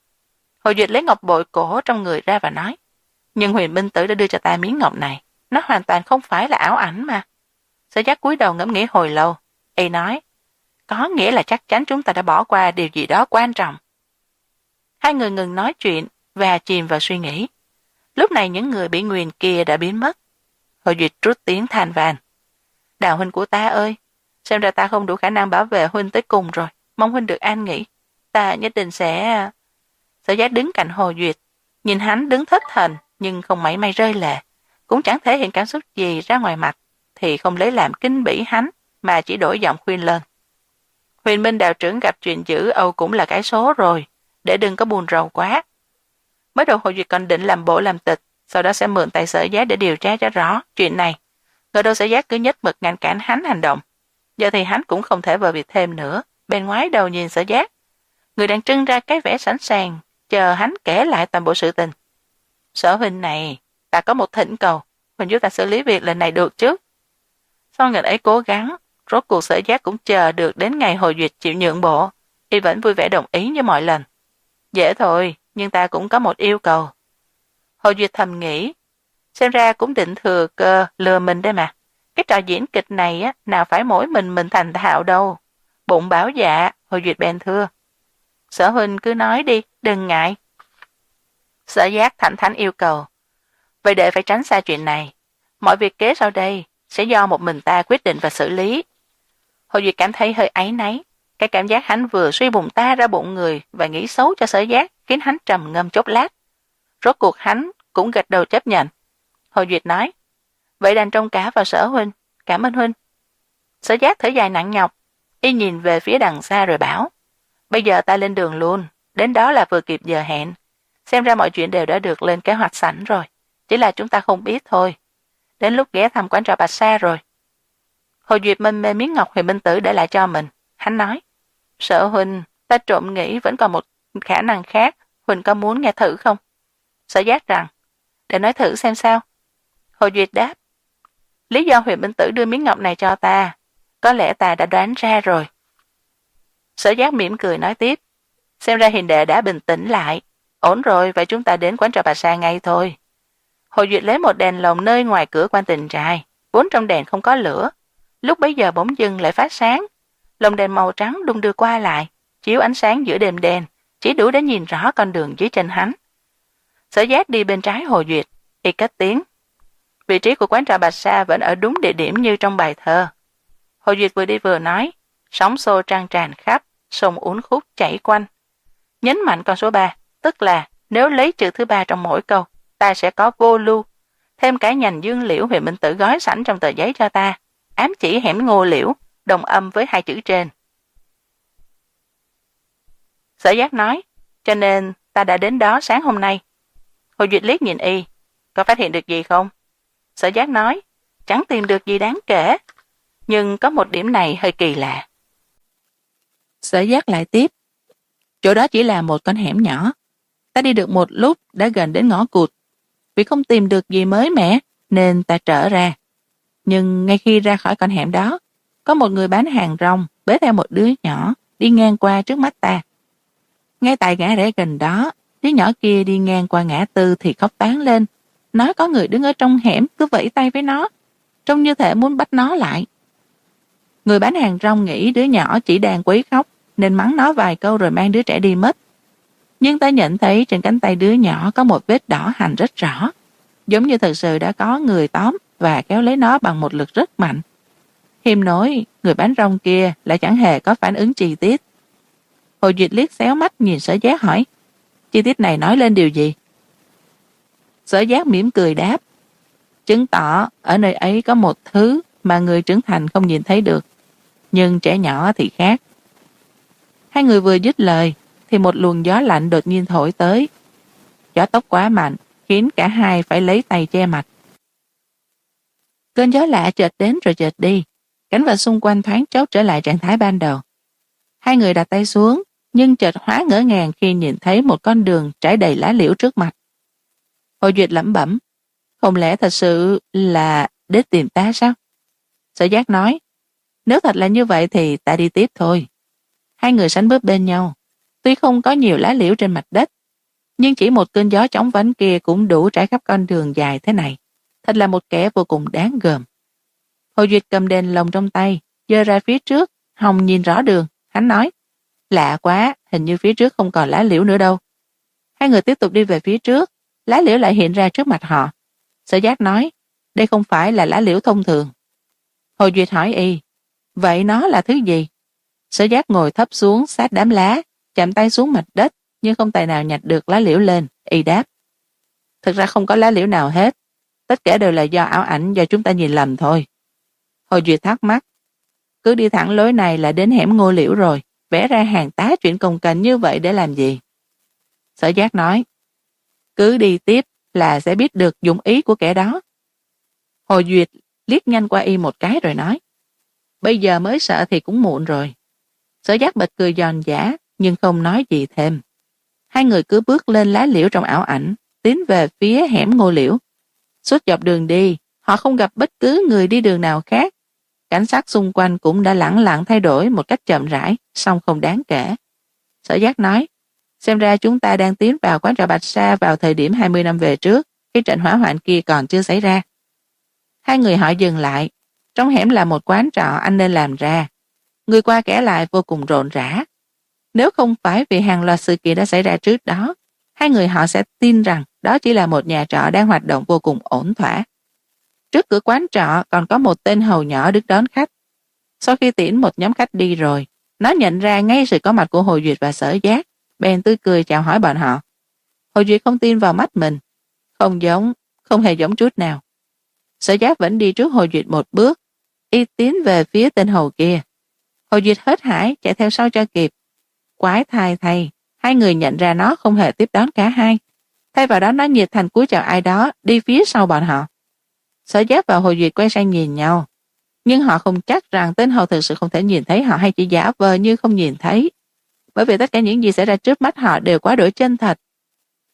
Hồ Duyệt lấy ngọc bội cổ trong người ra và nói, nhưng Huyền Minh Tử đã đưa cho ta miếng ngọc này, nó hoàn toàn không phải là ảo ảnh mà. Sở Giác cúi đầu ngẫm nghĩ hồi lâu, y nói, có nghĩa là chắc chắn chúng ta đã bỏ qua điều gì đó quan trọng. Hai người ngừng nói chuyện và chìm vào suy nghĩ. Lúc này những người bị nguyền kia đã biến mất. Hồ Duyệt rút tiếng than van, Đào huynh của ta ơi, xem ra ta không đủ khả năng bảo vệ huynh tới cùng rồi, mong huynh được an nghỉ. Ta nhất định sẽ... Sở Giác đứng cạnh Hồ Duyệt, nhìn hắn đứng thất thần nhưng không mảy may rơi lệ, cũng chẳng thể hiện cảm xúc gì ra ngoài mặt, thì không lấy làm kinh bỉ hắn mà chỉ đổi giọng khuyên lên. Huyền Minh đạo trưởng gặp chuyện dữ âu cũng là cái số rồi, để đừng có buồn rầu quá. Mới đầu Hồ Duyệt còn định làm bộ làm tịch, sau đó sẽ mượn tay Sở Giác để điều tra cho rõ chuyện này. Ngờ đâu Sở Giác cứ nhất mực ngăn cản hắn hành động. Giờ thì hắn cũng không thể vờ việc thêm nữa, bên ngoái đầu nhìn Sở Giác. Người đang trưng ra cái vẻ sẵn sàng, chờ hắn kể lại toàn bộ sự tình. Sở huynh này, ta có một thỉnh cầu, huynh giúp ta xử lý việc lần này được chứ? Sau ngày ấy cố gắng, rốt cuộc Sở Giác cũng chờ được đến ngày Hồ Duyệt chịu nhượng bộ, y vẫn vui vẻ đồng ý như mọi lần. Dễ thôi, nhưng ta cũng có một yêu cầu. Hồ Duyệt thầm nghĩ, xem ra cũng định thừa cơ lừa mình đây mà. Cái trò diễn kịch này á, nào phải mỗi mình mình thành thạo đâu. Bụng bảo dạ, Hồ Duyệt bèn thưa. Sở huynh cứ nói đi, đừng ngại. Sở Giác thẳng thắn yêu cầu. Vậy để phải tránh xa chuyện này, mọi việc kế sau đây sẽ do một mình ta quyết định và xử lý. Hồ Duyệt cảm thấy hơi áy náy. Cái cảm giác hắn vừa suy bụng ta ra bụng người và nghĩ xấu cho Sở Giác khiến hắn trầm ngâm chốc lát. Rốt cuộc hắn cũng gật đầu chấp nhận. Hồ Duyệt nói, vậy đành trông cả vào Sở huynh, cảm ơn huynh. Sở Giác thở dài nặng nhọc, y nhìn về phía đằng xa rồi bảo, bây giờ ta lên đường luôn, đến đó là vừa kịp giờ hẹn. Xem ra mọi chuyện đều đã được lên kế hoạch sẵn rồi, chỉ là chúng ta không biết thôi. Đến lúc ghé thăm quán trà Bạch Sa rồi. Hồ Duyệt mân mê miếng ngọc Huyền Minh Tử để lại cho mình. Hắn nói, Sở huynh, ta trộm nghĩ vẫn còn một khả năng khác, Huỳnh có muốn nghe thử không? Sở Giác rằng, để nói thử xem sao. Hồ Duyệt đáp, lý do Huyền Minh Tử đưa miếng ngọc này cho ta, có lẽ ta đã đoán ra rồi. Sở Giác mỉm cười nói tiếp, xem ra hiền đệ đã bình tĩnh lại. Ổn rồi, vậy chúng ta đến quán trà Bà Sa ngay thôi. Hồ Duyệt lấy một đèn lồng nơi ngoài cửa quan tình trai, vốn trong đèn không có lửa. Lúc bấy giờ bỗng dưng lại phát sáng. Lồng đèn màu trắng đung đưa qua lại, chiếu ánh sáng giữa đêm đen, chỉ đủ để nhìn rõ con đường dưới chân hắn. Sở Giác đi bên trái Hồ Duyệt, y cất tiếng. Vị trí của quán trà Bạch Sa vẫn ở đúng địa điểm như trong bài thơ. Hồ Duyệt vừa đi vừa nói, sóng xô trăng tràn khắp, sông uốn khúc chảy quanh. Nhấn mạnh con số ba, tức là nếu lấy chữ thứ ba trong mỗi câu, ta sẽ có vô lưu, thêm cả nhành dương liễu Huyền Minh Tử gói sẵn trong tờ giấy cho ta, ám chỉ hẻm Ngô Liễu, đồng âm với hai chữ trên. Sở Giác nói, cho nên ta đã đến đó sáng hôm nay. Hồ Duyệt liếc nhìn y, có phát hiện được gì không? Sở Giác nói, chẳng tìm được gì đáng kể, nhưng có một điểm này hơi kỳ lạ. Sở Giác lại tiếp, chỗ đó chỉ là một con hẻm nhỏ. Ta đi được một lúc đã gần đến ngõ cụt. Vì không tìm được gì mới mẻ nên ta trở ra. Nhưng ngay khi ra khỏi con hẻm đó, có một người bán hàng rong bế theo một đứa nhỏ đi ngang qua trước mắt ta. Ngay tại ngã rẽ gần đó, đứa nhỏ kia đi ngang qua ngã tư thì khóc toáng lên, nói có người đứng ở trong hẻm cứ vẫy tay với nó, trông như thể muốn bắt nó lại. Người bán hàng rong nghĩ đứa nhỏ chỉ đang quấy khóc nên mắng nó vài câu rồi mang đứa trẻ đi mất. Nhưng ta nhận thấy trên cánh tay đứa nhỏ có một vết đỏ hành rất rõ, giống như thật sự đã có người tóm và kéo lấy nó bằng một lực rất mạnh. Hiềm nói, người bán rong kia lại chẳng hề có phản ứng chi tiết. Hồ Duyệt liếc xéo mắt nhìn Sở Giác hỏi, chi tiết này nói lên điều gì? Sở Giác mỉm cười đáp, chứng tỏ ở nơi ấy có một thứ mà người trưởng thành không nhìn thấy được, nhưng trẻ nhỏ thì khác. Hai người vừa dứt lời thì một luồng gió lạnh đột nhiên thổi tới. Gió tốc quá mạnh khiến cả hai phải lấy tay che mặt. Cơn gió lạ chợt đến rồi chợt đi, cảnh vật xung quanh thoáng chốc trở lại trạng thái ban đầu. Hai người đặt tay xuống nhưng chợt hóa ngỡ ngàng khi nhìn thấy một con đường trải đầy lá liễu trước mặt. Hồ Duyệt lẩm bẩm, không lẽ thật sự là đến tìm ta sao? Sở Giác nói, nếu thật là như vậy thì ta đi tiếp thôi. Hai người sánh bước bên nhau. Tuy không có nhiều lá liễu trên mặt đất, nhưng chỉ một cơn gió chóng vánh kia cũng đủ trải khắp con đường dài thế này. Thật là một kẻ vô cùng đáng gờm. Hồ Duyệt cầm đèn lồng trong tay, giơ ra phía trước, hòng nhìn rõ đường. Hắn nói, lạ quá, hình như phía trước không còn lá liễu nữa đâu. Hai người tiếp tục đi về phía trước, lá liễu lại hiện ra trước mặt họ. Sở Giác nói, đây không phải là lá liễu thông thường. Hồ Duyệt hỏi y, vậy nó là thứ gì? Sở Giác ngồi thấp xuống sát đám lá, chạm tay xuống mặt đất nhưng không tài nào nhặt được lá liễu lên. Y đáp, thực ra không có lá liễu nào hết, tất cả đều là do ảo ảnh do chúng ta nhìn lầm thôi. Hồ Duyệt thắc mắc, cứ đi thẳng lối này là đến hẻm Ngô Liễu rồi, vẽ ra hàng tá chuyện cồng kềnh như vậy để làm gì? Sở Giác nói, cứ đi tiếp là sẽ biết được dụng ý của kẻ đó. Hồ Duyệt liếc nhanh qua y một cái rồi nói, bây giờ mới sợ thì cũng muộn rồi. Sở Giác bật cười giòn giã nhưng không nói gì thêm. Hai người cứ bước lên lá liễu trong ảo ảnh, tiến về phía hẻm Ngô Liễu. Suốt dọc đường đi, họ không gặp bất cứ người đi đường nào khác. Cảnh sát xung quanh cũng đã lẳng lặng thay đổi một cách chậm rãi, song không đáng kể. Sở Giác nói, xem ra chúng ta đang tiến vào quán trà Bạch Sa vào thời điểm hai mươi năm về trước, khi trận hỏa hoạn kia còn chưa xảy ra. Hai người họ dừng lại. Trong hẻm là một quán trọ anh nên làm ra. Người qua kẻ lại vô cùng rộn rã. Nếu không phải vì hàng loạt sự kiện đã xảy ra trước đó, hai người họ sẽ tin rằng đó chỉ là một nhà trọ đang hoạt động vô cùng ổn thỏa. Trước cửa quán trọ còn có một tên hầu nhỏ đứng đón khách. Sau khi tiễn một nhóm khách đi rồi, nó nhận ra ngay sự có mặt của Hồ Duyệt và Sở Giác, bèn tươi cười chào hỏi bọn họ. Hồ Duyệt không tin vào mắt mình. Không giống, không hề giống chút nào. Sở Giác vẫn đi trước Hồ Duyệt một bước, y tiến về phía tên hầu kia. Hồ Duyệt hết hãi chạy theo sau cho kịp. Quái thai thay, hai người nhận ra nó không hề tiếp đón cả hai. Thay vào đó nó nhiệt thành cúi chào ai đó đi phía sau bọn họ. Sở Giác và Hồ Duyệt quay sang nhìn nhau, nhưng họ không chắc rằng tên hầu thực sự không thể nhìn thấy họ hay chỉ giả vờ như không nhìn thấy, bởi vì tất cả những gì xảy ra trước mắt họ đều quá đổi chân thật,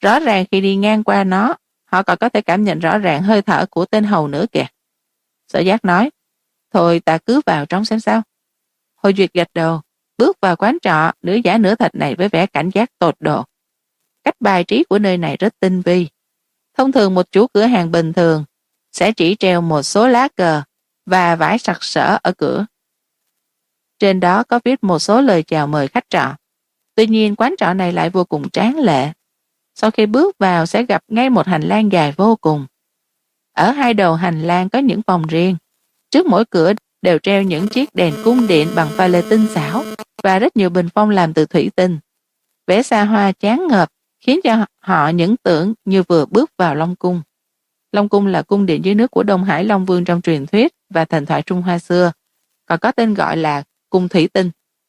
Rõ ràng khi đi ngang qua nó, họ còn có thể cảm nhận rõ ràng hơi thở của tên hầu nữa kìa. Sở Giác nói, thôi ta cứ vào trong xem sao. Hồ Duyệt gật đầu, bước vào quán trọ nửa giả nửa thật này với vẻ cảnh giác tột độ. Cách bài trí của nơi này rất tinh vi. Thông thường một chủ cửa hàng bình thường sẽ chỉ treo một số lá cờ và vải sặc sỡ ở cửa. Trên đó có viết một số lời chào mời khách trọ. Tuy nhiên quán trọ này lại vô cùng tráng lệ. Sau khi bước vào sẽ gặp ngay một hành lang dài vô cùng. Ở hai đầu hành lang có những phòng riêng. Trước mỗi cửa đều treo những chiếc đèn cung điện bằng pha lê tinh xảo và rất nhiều bình phong làm từ thủy tinh. Vẻ xa hoa chán ngợp khiến cho họ những tưởng như vừa bước vào Long Cung. Long Cung là cung điện dưới nước của Đông Hải Long Vương trong truyền thuyết và thần thoại Trung Hoa xưa, còn có tên gọi là cung thủy tinh.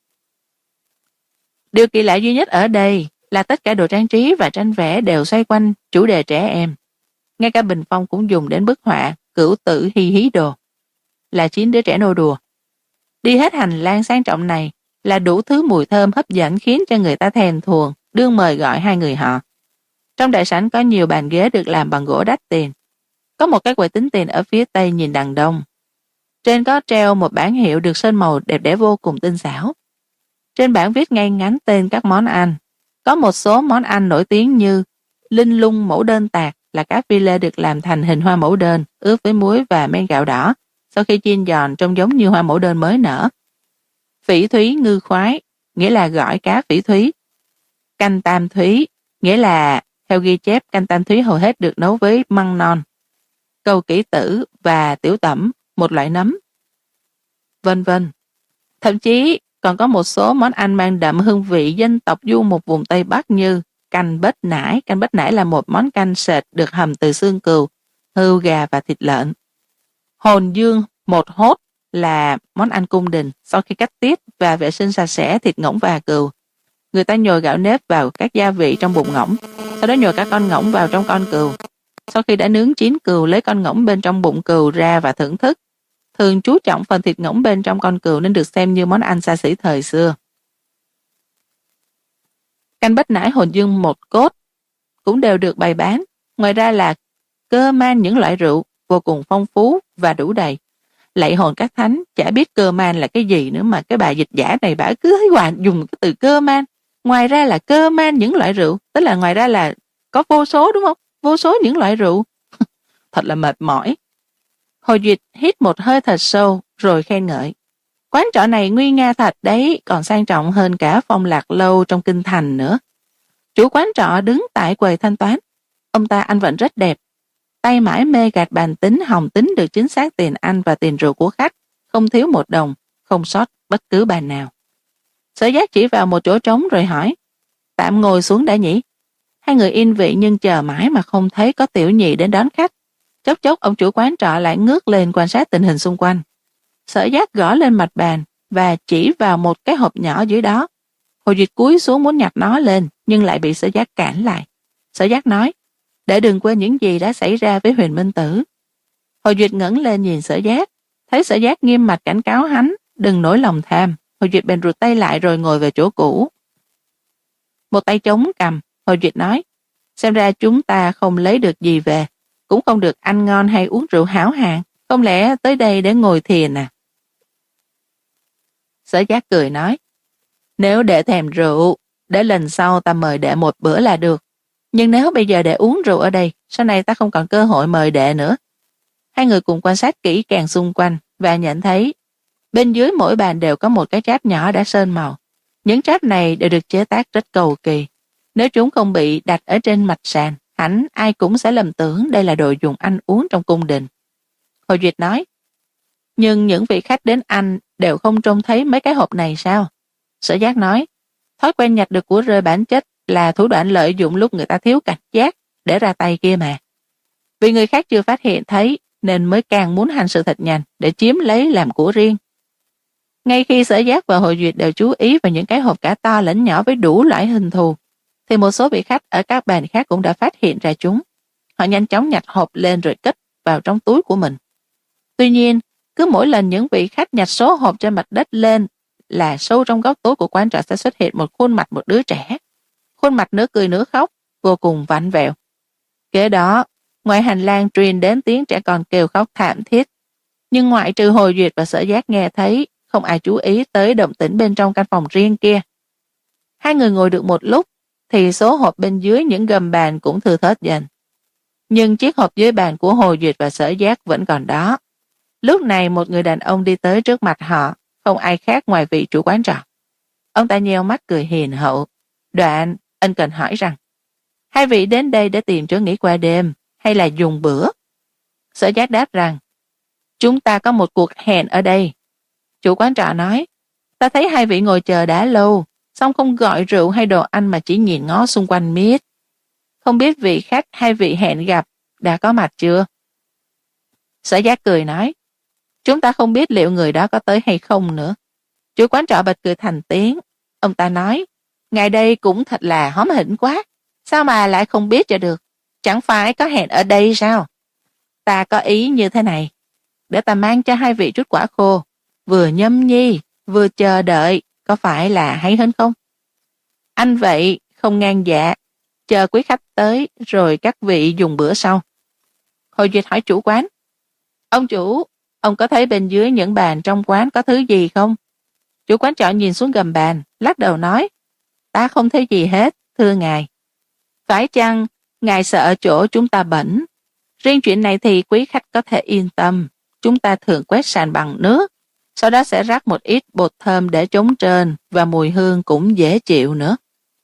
Điều kỳ lạ duy nhất ở đây là tất cả đồ trang trí và tranh vẽ đều xoay quanh chủ đề trẻ em. Ngay cả bình phong cũng dùng đến bức họa Cửu Tử Hi Hí Đồ, là chín đứa trẻ nô đùa. Đi hết hành lang sang trọng này là đủ thứ mùi thơm hấp dẫn khiến cho người ta thèm thuồng, đương mời gọi hai người họ. Trong đại sảnh có nhiều bàn ghế được làm bằng gỗ đắt tiền. Có một cái quầy tính tiền ở phía tây nhìn đằng đông. Trên có treo một bảng hiệu được sơn màu đẹp đẽ vô cùng tinh xảo. Trên bảng viết ngay ngắn tên các món ăn. Có một số món ăn nổi tiếng như linh lung mẫu đơn tạc là cá phi lê được làm thành hình hoa mẫu đơn, ướp với muối và men gạo đỏ, sau khi chiên giòn trông giống như hoa mẫu đơn mới nở. Phỉ thúy ngư khoái, nghĩa là gỏi cá phỉ thúy. Canh tam thúy, nghĩa là theo ghi chép canh tam thúy hầu hết được nấu với măng non. Cầu kỷ tử và tiểu tẩm, một loại nấm. Vân vân. Thậm chí còn có một số món ăn mang đậm hương vị dân tộc du một vùng Tây Bắc như canh bết nải. Canh bết nải là một món canh sệt được hầm từ xương cừu, hươu, gà và thịt lợn. Hồn dương một hốt là món ăn cung đình. Sau khi cắt tiết và vệ sinh sạch sẽ thịt ngỗng và cừu, người ta nhồi gạo nếp vào các gia vị trong bụng ngỗng, sau đó nhồi các con ngỗng vào trong con cừu. Sau khi đã nướng chín cừu, lấy con ngỗng bên trong bụng cừu ra và thưởng thức. Thường chú trọng phần thịt ngỗng bên trong con cừu nên được xem như món ăn xa xỉ thời xưa. Canh bách nải, hồn dương một cốt cũng đều được bày bán. Ngoài ra là cơ man những loại rượu vô cùng phong phú và đủ đầy. Lạy hồn các thánh, chả biết cơ man là cái gì nữa mà cái bà dịch giả này bà cứ thấy hoài dùng cái từ cơ man. Ngoài ra là cơ man những loại rượu, tức là ngoài ra là có vô số, đúng không? Vô số những loại rượu. Thật là mệt mỏi. Hồ Duyệt hít một hơi thật sâu rồi khen ngợi. Quán trọ này nguy nga thật đấy, còn sang trọng hơn cả Phong Lạc Lâu trong kinh thành nữa. Chủ quán trọ đứng tại quầy thanh toán. Ông ta ăn vận rất đẹp. Tay mải mê gạt bàn tính hòng tính được chính xác tiền ăn và tiền rượu của khách, không thiếu một đồng, không sót bất cứ bàn nào. Sở Giác chỉ vào một chỗ trống rồi hỏi, tạm ngồi xuống đã nhỉ? Hai người yên vị nhưng chờ mãi mà không thấy có tiểu nhị đến đón khách. Chốc chốc ông chủ quán trọ lại ngước lên quan sát tình hình xung quanh. Sở Giác gõ lên mặt bàn và chỉ vào một cái hộp nhỏ dưới đó. Hồ Duyệt cúi xuống muốn nhặt nó lên nhưng lại bị Sở Giác cản lại. Sở Giác nói, để đừng quên những gì đã xảy ra với Huyền Minh Tử. Hồ Duyệt ngẩng lên nhìn Sở Giác, thấy Sở Giác nghiêm mặt cảnh cáo hắn đừng nổi lòng tham. Hồ Duyệt bèn rụt tay lại rồi ngồi về chỗ cũ. Một tay chống cằm, Hồ Duyệt nói, xem ra chúng ta không lấy được gì về, cũng không được ăn ngon hay uống rượu hảo hạng, không lẽ tới đây để ngồi thiền à? Sở Giác cười nói, nếu đệ thèm rượu, để lần sau ta mời đệ một bữa là được. Nhưng nếu bây giờ đệ uống rượu ở đây, sau này ta không còn cơ hội mời đệ nữa. Hai người cùng quan sát kỹ càng xung quanh và nhận thấy bên dưới mỗi bàn đều có một cái tráp nhỏ đã sơn màu. Những tráp này đều được chế tác rất cầu kỳ. Nếu chúng không bị đặt ở trên mặt sàn, hẳn ai cũng sẽ lầm tưởng đây là đồ dùng ăn uống trong cung đình. Hồ Duyệt nói, nhưng những vị khách đến ăn đều không trông thấy mấy cái hộp này sao? Sở Giác nói, thói quen nhặt được của rơi bản chất là thủ đoạn lợi dụng lúc người ta thiếu cảnh giác để ra tay kia mà. Vì người khác chưa phát hiện thấy nên mới càng muốn hành sự thật nhanh để chiếm lấy làm của riêng. Ngay khi Sở Giác và Hồ Duyệt đều chú ý vào những cái hộp cả to lẫn nhỏ với đủ loại hình thù, thì một số vị khách ở các bàn khác cũng đã phát hiện ra chúng. Họ nhanh chóng nhặt hộp lên rồi cất vào trong túi của mình. Tuy nhiên, cứ mỗi lần những vị khách nhặt số hộp trên mặt đất lên là sâu trong góc tối của quán trọ sẽ xuất hiện một khuôn mặt một đứa trẻ. Khuôn mặt nửa cười nửa khóc, vô cùng vặn vẹo. Kế đó, ngoài hành lang truyền đến tiếng trẻ con kêu khóc thảm thiết. Nhưng ngoại trừ Hồ Duyệt và Sở Giác nghe thấy, không ai chú ý tới động tĩnh bên trong căn phòng riêng kia. Hai người ngồi được một lúc, thì số hộp bên dưới những gầm bàn cũng thưa thớt dần. Nhưng chiếc hộp dưới bàn của Hồ Duyệt và Sở Giác vẫn còn đó. Lúc này một người đàn ông đi tới trước mặt họ, không ai khác ngoài vị chủ quán trọ. Ông ta nheo mắt cười hiền hậu. Đoạn, ân cần hỏi rằng, hai vị đến đây để tìm chỗ nghỉ qua đêm, hay là dùng bữa? Sở Giác đáp rằng, chúng ta có một cuộc hẹn ở đây. Chủ quán trọ nói, ta thấy hai vị ngồi chờ đã lâu, xong không gọi rượu hay đồ ăn mà chỉ nhìn ngó xung quanh miết. Không biết vị khách hai vị hẹn gặp đã có mặt chưa? Sở Giác cười nói, chúng ta không biết liệu người đó có tới hay không nữa. Chủ quán trọ bật cười thành tiếng. Ông ta nói, ngày đây cũng thật là hóm hỉnh quá, sao mà lại không biết cho được, chẳng phải có hẹn ở đây sao? Ta có ý như thế này, để ta mang cho hai vị chút quả khô, vừa nhâm nhi, vừa chờ đợi, có phải là hay hơn không? Anh vậy, không ngang dạ, chờ quý khách tới rồi các vị dùng bữa sau. Hồ Duyệt hỏi chủ quán, ông chủ, ông có thấy bên dưới những bàn trong quán có thứ gì không? Chủ quán trọ nhìn xuống gầm bàn, lắc đầu nói, ta không thấy gì hết, thưa ngài. Phải chăng ngài sợ chỗ chúng ta bẩn? Riêng chuyện này thì quý khách có thể yên tâm, chúng ta thường quét sàn bằng nước, sau đó sẽ rắc một ít bột thơm để chống trơn và mùi hương cũng dễ chịu nữa.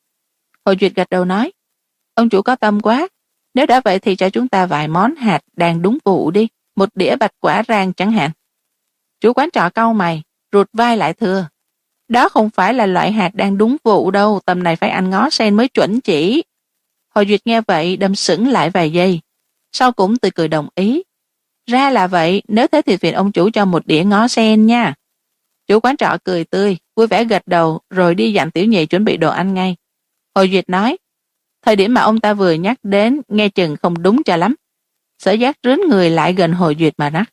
Hồ Duyệt gật đầu nói, ông chủ có tâm quá, nếu đã vậy thì cho chúng ta vài món hạt đang đúng vụ đi, một đĩa bạch quả rang chẳng hạn. Chủ quán trọ cau mày, rụt vai lại thưa, đó không phải là loại hạt đang đúng vụ đâu, tầm này phải ăn ngó sen mới chuẩn chỉ. Hồ Duyệt nghe vậy đâm sững lại vài giây, sau cũng tươi cười đồng ý. Ra là vậy, nếu thế thì phiền ông chủ cho một đĩa ngó sen nha. Chủ quán trọ cười tươi, vui vẻ gật đầu rồi đi dặn tiểu nhị chuẩn bị đồ ăn ngay. Hồ Duyệt nói, thời điểm mà ông ta vừa nhắc đến nghe chừng không đúng cho lắm. Sở Giác rướn người lại gần Hồ Duyệt mà nói,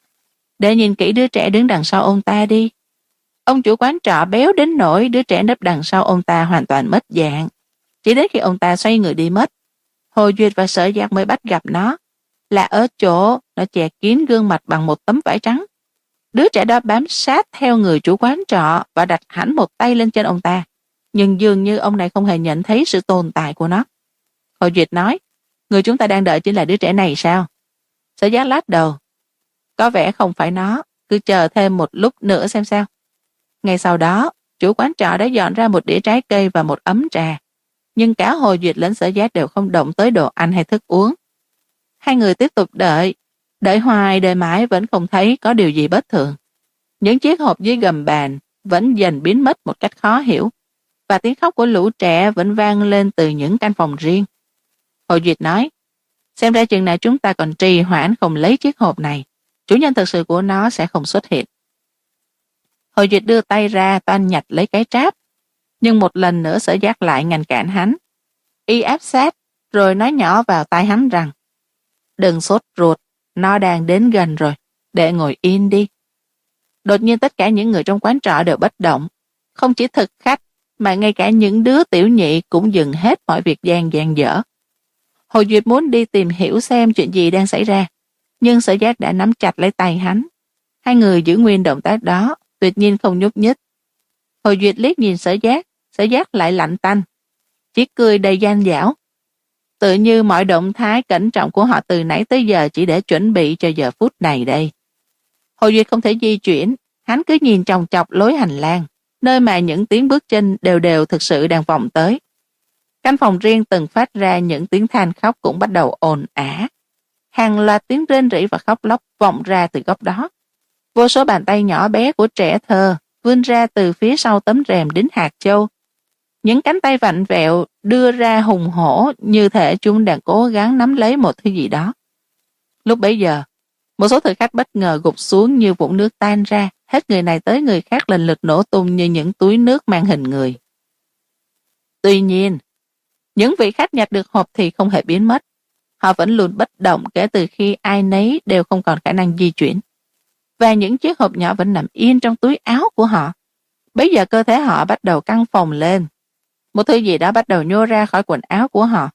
để nhìn kỹ đứa trẻ đứng đằng sau ông ta đi. Ông chủ quán trọ béo đến nỗi đứa trẻ nấp đằng sau ông ta hoàn toàn mất dạng. Chỉ đến khi ông ta xoay người đi mất, Hồ Duyệt và Sở Giác mới bắt gặp nó, là ở chỗ nó che kín gương mặt bằng một tấm vải trắng. Đứa trẻ đó bám sát theo người chủ quán trọ và đặt hẳn một tay lên trên ông ta, nhưng dường như ông này không hề nhận thấy sự tồn tại của nó. Hồ Duyệt nói, người chúng ta đang đợi chính là đứa trẻ này sao? Sở Giác lắc đầu, có vẻ không phải nó, cứ chờ thêm một lúc nữa xem sao. Ngay sau đó, chủ quán trọ đã dọn ra một đĩa trái cây và một ấm trà, nhưng cả Hồ Duyệt lẫn Sở Giác đều không động tới đồ ăn hay thức uống. Hai người tiếp tục đợi, đợi hoài đợi mãi vẫn không thấy có điều gì bất thường. Những chiếc hộp dưới gầm bàn vẫn dần biến mất một cách khó hiểu, và tiếng khóc của lũ trẻ vẫn vang lên từ những căn phòng riêng. Hồ Duyệt nói, xem ra chừng nào chúng ta còn trì hoãn không lấy chiếc hộp này, chủ nhân thực sự của nó sẽ không xuất hiện. Hồ Duyệt đưa tay ra toan nhặt lấy cái tráp, nhưng một lần nữa Sở Giác lại ngăn cản hắn. Y áp sát rồi nói nhỏ vào tai hắn rằng, đừng sốt ruột, nó đang đến gần rồi, để ngồi yên đi. Đột nhiên tất cả những người trong quán trọ đều bất động, không chỉ thực khách mà ngay cả những đứa tiểu nhị cũng dừng hết mọi việc gian dang dở. Hồ Duyệt muốn đi tìm hiểu xem chuyện gì đang xảy ra, nhưng Sở Giác đã nắm chặt lấy tay hắn. Hai người giữ nguyên động tác đó, tuyệt nhiên không nhúc nhích. Hồ Duyệt liếc nhìn Sở Giác, Sở Giác lại lạnh tanh, chỉ cười đầy gian dảo, tự như mọi động thái cẩn trọng của họ từ nãy tới giờ chỉ để chuẩn bị cho giờ phút này đây. Hồ Duyệt không thể di chuyển, hắn cứ nhìn chòng chọc lối hành lang, nơi mà những tiếng bước chân đều đều thực sự đang vọng tới. Căn phòng riêng từng phát ra những tiếng than khóc cũng bắt đầu ồn ả. Hàng loạt tiếng rên rỉ và khóc lóc vọng ra từ góc đó. Vô số bàn tay nhỏ bé của trẻ thơ vươn ra từ phía sau tấm rèm đính hạt châu. Những cánh tay vặn vẹo đưa ra hùng hổ như thể chúng đang cố gắng nắm lấy một thứ gì đó. Lúc bấy giờ, một số thực khách bất ngờ gục xuống như vũng nước tan ra, hết người này tới người khác lần lượt nổ tung như những túi nước mang hình người. Tuy nhiên, những vị khách nhặt được hộp thì không hề biến mất. Họ vẫn luôn bất động kể từ khi ai nấy đều không còn khả năng di chuyển. Và những chiếc hộp nhỏ vẫn nằm yên trong túi áo của họ. Bây giờ cơ thể họ bắt đầu căng phồng lên. Một thứ gì đó bắt đầu nhô ra khỏi quần áo của họ,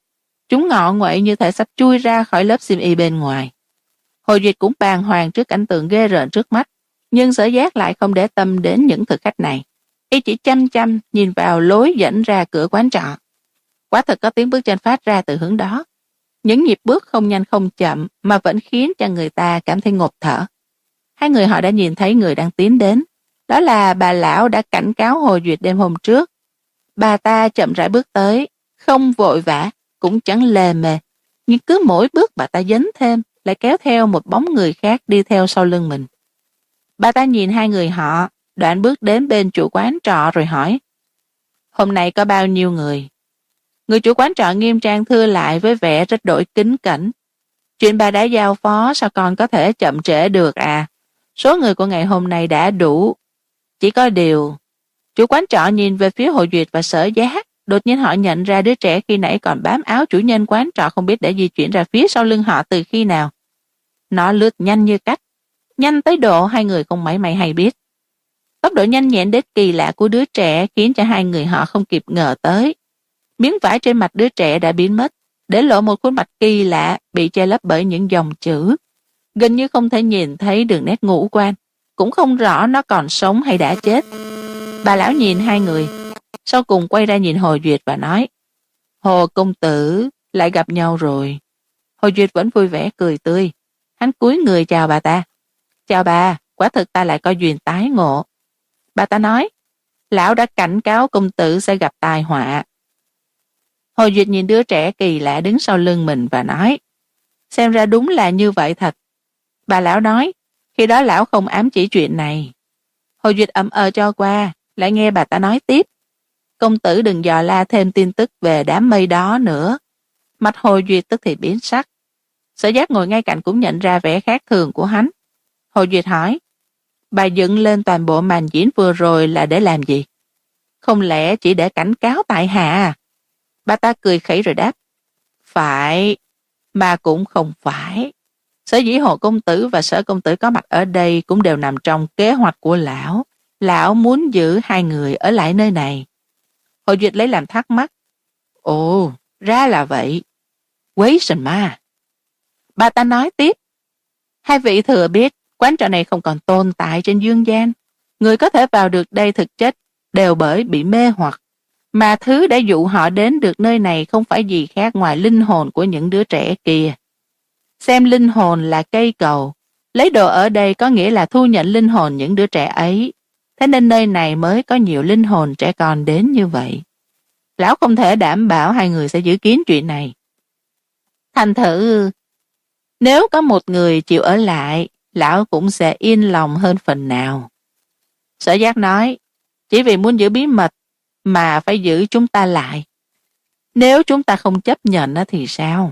Chúng ngọ nguậy như thể sắp chui ra khỏi lớp xiêm y bên ngoài. Hồ Duyệt cũng bàng hoàng trước cảnh tượng ghê rợn trước mắt, nhưng Sở Giác lại không để tâm đến những thực khách này. Y chỉ chăm chăm nhìn vào lối dẫn ra cửa quán trọ. Quả thật có tiếng bước chân phát ra từ hướng đó. Những nhịp bước không nhanh không chậm mà vẫn khiến cho người ta cảm thấy ngộp thở. Hai người họ đã nhìn thấy người đang tiến đến. Đó là bà lão đã cảnh cáo Hồ Duyệt đêm hôm trước. Bà ta chậm rãi bước tới, không vội vã, cũng chẳng lề mề. Nhưng cứ mỗi bước bà ta dấn thêm, lại kéo theo một bóng người khác đi theo sau lưng mình. Bà ta nhìn hai người họ, đoạn bước đến bên chủ quán trọ rồi hỏi: "Hôm nay có bao nhiêu người?" Người chủ quán trọ nghiêm trang thưa lại với vẻ rất đổi kính cẩn: "Chuyện bà đã giao phó sao còn có thể chậm trễ được à? Số người của ngày hôm nay đã đủ. Chỉ có điều..." Chủ quán trọ nhìn về phía Hồ Duyệt và Sở Giác, đột nhiên họ nhận ra đứa trẻ khi nãy còn bám áo chủ nhân quán trọ không biết đã di chuyển ra phía sau lưng họ từ khi nào. Nó lướt nhanh như cắt, nhanh tới độ hai người không mảy may hay biết. Tốc độ nhanh nhẹn đến kỳ lạ của đứa trẻ khiến cho hai người họ không kịp ngờ tới. Miếng vải trên mặt đứa trẻ đã biến mất, để lộ một khuôn mặt kỳ lạ bị che lấp bởi những dòng chữ. Gần như không thể nhìn thấy đường nét ngũ quan, cũng không rõ nó còn sống hay đã chết. Bà lão nhìn hai người, sau cùng quay ra nhìn Hồ Duyệt và nói: "Hồ công tử, lại gặp nhau rồi." Hồ Duyệt vẫn vui vẻ cười tươi. Hắn cúi người chào bà ta: "Chào bà, quả thực ta lại có duyên tái ngộ." Bà ta nói: "Lão đã cảnh cáo công tử sẽ gặp tai họa." Hồ Duyệt nhìn đứa trẻ kỳ lạ đứng sau lưng mình và nói: "Xem ra đúng là như vậy thật." Bà lão nói: "Khi đó lão không ám chỉ chuyện này." Hồ Duyệt ậm ờ cho qua, lại nghe bà ta nói tiếp: "Công tử đừng dò la thêm tin tức về đám mây đó nữa." Mặt Hồ Duyệt tức thì biến sắc. Sở Giác ngồi ngay cạnh cũng nhận ra vẻ khác thường của hắn. Hồ Duyệt hỏi: "Bà dựng lên toàn bộ màn diễn vừa rồi là để làm gì? Không lẽ chỉ để cảnh cáo tại hạ à?" Bà ta cười khẩy rồi đáp: "Phải, mà cũng không phải. Sở dĩ Hồ công tử và Sở công tử có mặt ở đây cũng đều nằm trong kế hoạch của lão. Lão muốn giữ hai người ở lại nơi này." Hồ Duyệt lấy làm thắc mắc: "Ồ, ra là vậy. Quấy sình ma." Bà ta nói tiếp: "Hai vị thừa biết quán trọ này không còn tồn tại trên dương gian. Người có thể vào được đây thực chất đều bởi bị mê hoặc, mà thứ đã dụ họ đến được nơi này không phải gì khác ngoài linh hồn của những đứa trẻ kia. Xem linh hồn là cây cầu, lấy đồ ở đây có nghĩa là thu nhận linh hồn những đứa trẻ ấy. Thế nên nơi này mới có nhiều linh hồn trẻ con đến như vậy. Lão không thể đảm bảo hai người sẽ giữ kín chuyện này. Thành thử, nếu có một người chịu ở lại, lão cũng sẽ yên lòng hơn phần nào." Sở Giác nói: "Chỉ vì muốn giữ bí mật mà phải giữ chúng ta lại. Nếu chúng ta không chấp nhận thì sao?"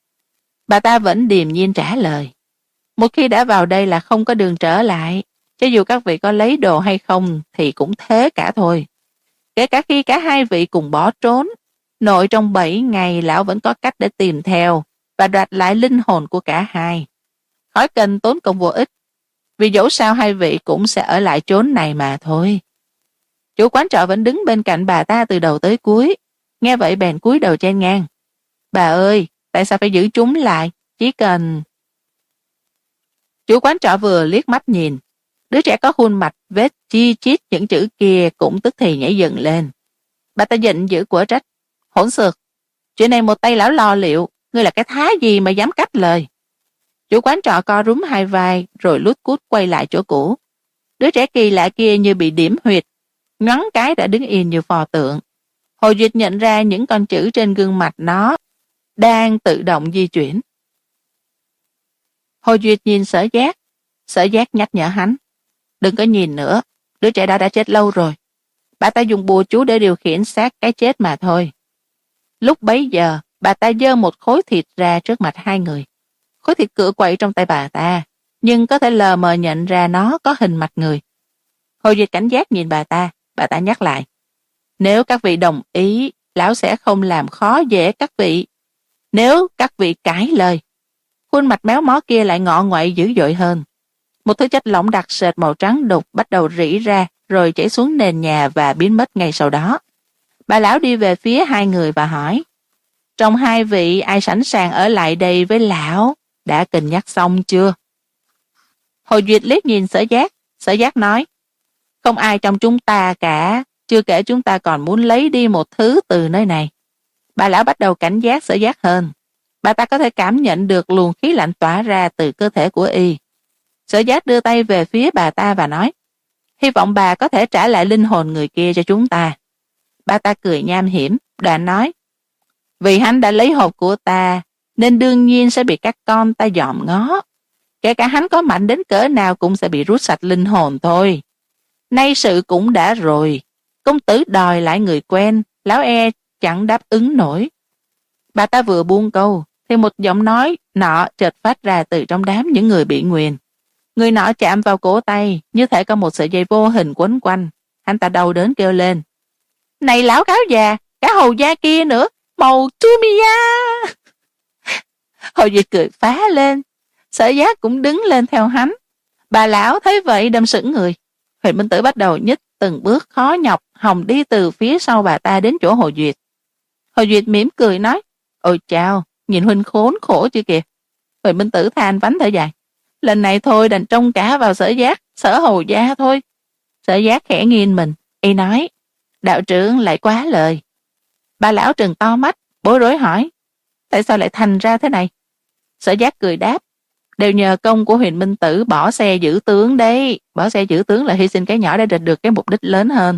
Bà ta vẫn điềm nhiên trả lời: "Một khi đã vào đây là không có đường trở lại. Cho dù các vị có lấy đồ hay không thì cũng thế cả thôi. Kể cả khi cả hai vị cùng bỏ trốn, nội trong bảy ngày lão vẫn có cách để tìm theo và đoạt lại linh hồn của cả hai. Khỏi cần tốn công vô ích, vì dẫu sao hai vị cũng sẽ ở lại chốn này mà thôi." Chủ quán trọ vẫn đứng bên cạnh bà ta từ đầu tới cuối, nghe vậy bèn cúi đầu chen ngang: "Bà ơi, tại sao phải giữ chúng lại? Chỉ cần..." Chủ quán trọ vừa liếc mắt nhìn, đứa trẻ có khuôn mặt vết chi chít những chữ kia cũng tức thì nhảy dựng lên. Bà ta giận dữ của trách: "Hỗn xược, chuyện này một tay lão lo liệu, ngươi là cái thá gì mà dám cắt lời?" Chủ quán trọ co rúm hai vai rồi lút cút quay lại chỗ cũ. Đứa trẻ kỳ lạ kia như bị điểm huyệt, nhoắn cái đã đứng yên như pho tượng. Hồ Duyệt nhận ra những con chữ trên gương mặt nó đang tự động di chuyển. Hồ Duyệt nhìn Sở Giác. Sở Giác nhắc nhở hắn: "Đừng có nhìn nữa, đứa trẻ đó đã chết lâu rồi. Bà ta dùng bùa chú để điều khiển xác cái chết mà thôi." Lúc bấy giờ, bà ta giơ một khối thịt ra trước mặt hai người. Khối thịt cựa quậy trong tay bà ta, nhưng có thể lờ mờ nhận ra nó có hình mặt người. Hồ Duyệt cảnh giác nhìn bà ta, bà ta nhắc lại: "Nếu các vị đồng ý, lão sẽ không làm khó dễ các vị. Nếu các vị cãi lời..." Khuôn mặt méo mó kia lại ngọ ngoại dữ dội hơn. Một thứ chất lỏng đặc sệt màu trắng đục bắt đầu rỉ ra rồi chảy xuống nền nhà và biến mất ngay sau đó. Bà lão đi về phía hai người và hỏi: Trong hai vị ai sẵn sàng ở lại đây với lão? Đã cân nhắc xong chưa? Hồ Duyệt liếc nhìn Sở Giác. Sở Giác nói, không ai trong chúng ta cả, chưa kể chúng ta còn muốn lấy đi một thứ từ nơi này. Bà lão bắt đầu cảnh giác Sở Giác hơn. Bà ta có thể cảm nhận được luồng khí lạnh tỏa ra từ cơ thể của y. Sở Giác đưa tay về phía bà ta và nói, hy vọng bà có thể trả lại linh hồn người kia cho chúng ta. Bà ta cười nham hiểm, đoạn nói, vì hắn đã lấy hồn của ta, nên đương nhiên sẽ bị các con ta dòm ngó. Kể cả hắn có mạnh đến cỡ nào cũng sẽ bị rút sạch linh hồn thôi. Nay sự cũng đã rồi, công tử đòi lại người quen, lão e chẳng đáp ứng nổi. Bà ta vừa buông câu, thì một giọng nói nọ chợt phát ra từ trong đám những người bị nguyền. Người nọ chạm vào cổ tay, như thể có một sợi dây vô hình quấn quanh. Hắn ta đau đớn kêu lên, này lão cáo già, cả hầu gia kia nữa, màu Tumiya. Hồ Duyệt cười phá lên, Sở Giác cũng đứng lên theo hắn. Bà lão thấy vậy đâm sững người. Huyền Minh Tử bắt đầu nhích từng bước khó nhọc hòng đi từ phía sau bà ta đến chỗ Hồ Duyệt. Hồ Duyệt mỉm cười nói, ôi chao, nhìn huynh khốn khổ chưa kìa. Huyền Minh Tử than vánh thở dài, lần này thôi đành trông cả vào Sở Giác, Sở hầu gia thôi. Sở Giác khẽ nghiêng mình, y nói, đạo trưởng lại quá lời. Bà lão trừng to mắt, bối rối hỏi, tại sao lại thành ra thế này? Sở Giác cười đáp, đều nhờ công của Huyền Minh Tử bỏ xe giữ tướng đấy. Bỏ xe giữ tướng là hy sinh cái nhỏ để đạt được cái mục đích lớn hơn.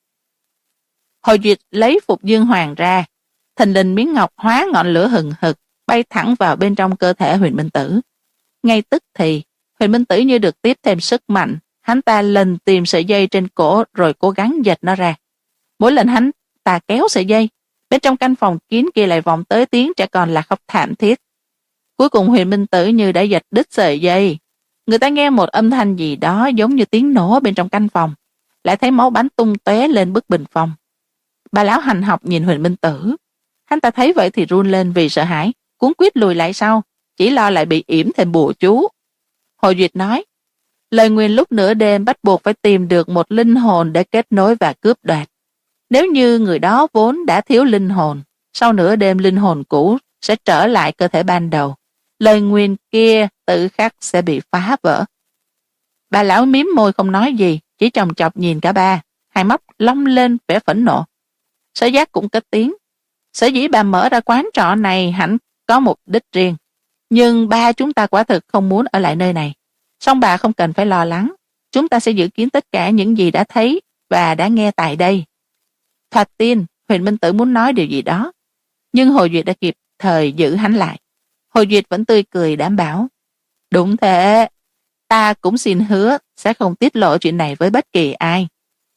Hồ Duyệt lấy Phục Dương Hoàng ra, thình lình miếng ngọc hóa ngọn lửa hừng hực, bay thẳng vào bên trong cơ thể Huyền Minh Tử. Ngay tức thì, Huyền Minh Tử như được tiếp thêm sức mạnh, hắn ta lần tìm sợi dây trên cổ rồi cố gắng giật nó ra. Mỗi lần hắn ta kéo sợi dây, bên trong căn phòng kín kia lại vọng tới tiếng trẻ con là khóc thảm thiết. Cuối cùng Huyền Minh Tử như đã giật đứt sợi dây. Người ta nghe một âm thanh gì đó giống như tiếng nổ bên trong căn phòng, lại thấy máu bắn tung tóe lên bức bình phong. Bà lão hành học nhìn Huyền Minh Tử. Hắn ta thấy vậy thì run lên vì sợ hãi, cuống quýt lùi lại sau, chỉ lo lại bị yểm thêm bùa chú. Hồ Duyệt nói, lời nguyền lúc nửa đêm bắt buộc phải tìm được một linh hồn để kết nối và cướp đoạt. Nếu như người đó vốn đã thiếu linh hồn, sau nửa đêm linh hồn cũ sẽ trở lại cơ thể ban đầu. Lời nguyền kia tự khắc sẽ bị phá vỡ. Bà lão miếm môi không nói gì, chỉ chòng chọc nhìn cả ba, hai mắt long lên vẻ phẫn nộ. Sở Giác cũng cất tiếng, sở dĩ bà mở ra quán trọ này hẳn có mục đích riêng, nhưng ba chúng ta quả thực không muốn ở lại nơi này. Song bà không cần phải lo lắng, chúng ta sẽ giữ kín tất cả những gì đã thấy và đã nghe tại đây. Thoạt tiên, Huyền Minh Tử muốn nói điều gì đó, nhưng Hồ Duyệt đã kịp thời giữ hắn lại. Hồ Duyệt vẫn tươi cười đảm bảo, đúng thế, ta cũng xin hứa sẽ không tiết lộ chuyện này với bất kỳ ai.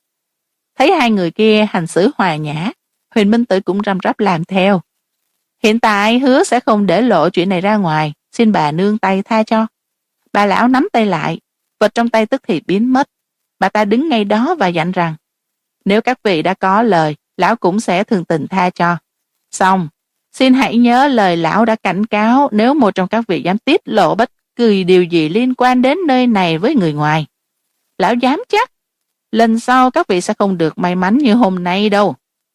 Thấy hai người kia hành xử hòa nhã, Huyền Minh Tử cũng răm rắp làm theo. Hiện tại hứa sẽ không để lộ chuyện này ra ngoài, xin bà nương tay tha cho. Bà lão nắm tay lại, vật trong tay tức thì biến mất. Bà ta đứng ngay đó và dặn rằng, nếu các vị đã có lời, lão cũng sẽ thường tình tha cho. Xong, xin hãy nhớ lời lão đã cảnh cáo, nếu một trong các vị dám tiết lộ bất kỳ điều gì liên quan đến nơi này với người ngoài, lão dám chắc lần sau các vị sẽ không được may mắn như hôm nay đâu.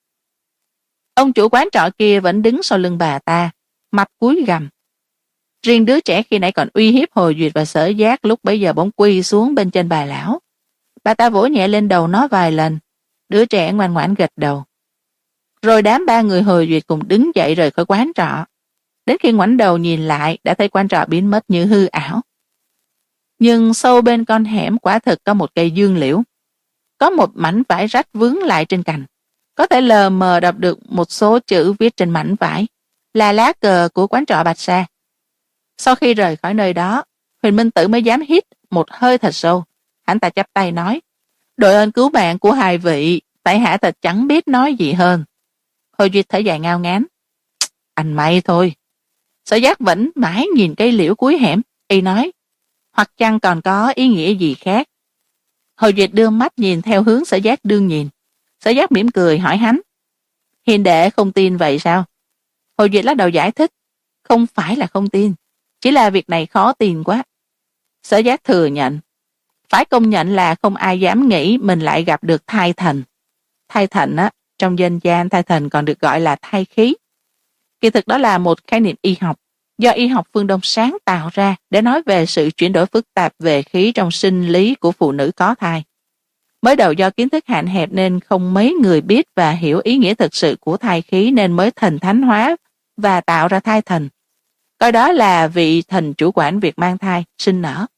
Ông chủ quán trọ kia vẫn đứng sau lưng bà ta, mặt cúi gằm. Riêng đứa trẻ khi nãy còn uy hiếp Hồ Duyệt và Sở Giác lúc bấy giờ bỗng quỳ xuống bên trên bà lão. Bà ta vỗ nhẹ lên đầu nó vài lần, đứa trẻ ngoan ngoãn gật đầu. Rồi đám ba người Hồ Duyệt cùng đứng dậy rời khỏi quán trọ. Đến khi ngoảnh đầu nhìn lại đã thấy quán trọ biến mất như hư ảo. Nhưng sâu bên con hẻm quả thực có một cây dương liễu. Có một mảnh vải rách vướng lại trên cành. Có thể lờ mờ đọc được một số chữ viết trên mảnh vải, là lá cờ của quán trọ Bạch Sa. Sau khi rời khỏi nơi đó, Huyền Minh Tử mới dám hít một hơi thật sâu. Hắn ta chắp tay nói, đội ơn cứu mạng của hai vị, tại hạ thật chẳng biết nói gì hơn. Hồ Duyệt thở dài ngao ngán, anh may thôi. Sở Giác vẫn mãi nhìn cây liễu cuối hẻm, y nói, hoặc chăng còn có ý nghĩa gì khác. Hồ Duyệt đưa mắt nhìn theo hướng Sở Giác đương nhìn. Sở Giác mỉm cười hỏi hắn, hiền đệ không tin vậy sao? Hồ Duyệt lắc đầu giải thích, không phải là không tin, chỉ là việc này khó tin quá. Sở Giác thừa nhận, phải công nhận là không ai dám nghĩ mình lại gặp được thai thần. Thai thần á, trong dân gian thai thần còn được gọi là thai khí. Kỳ thực đó là một khái niệm y học do y học phương Đông sáng tạo ra để nói về sự chuyển đổi phức tạp về khí trong sinh lý của phụ nữ có thai. Mới đầu do kiến thức hạn hẹp nên không mấy người biết và hiểu ý nghĩa thực sự của thai khí nên mới thần thánh hóa và tạo ra thai thần, coi đó là vị thần chủ quản việc mang thai, sinh nở.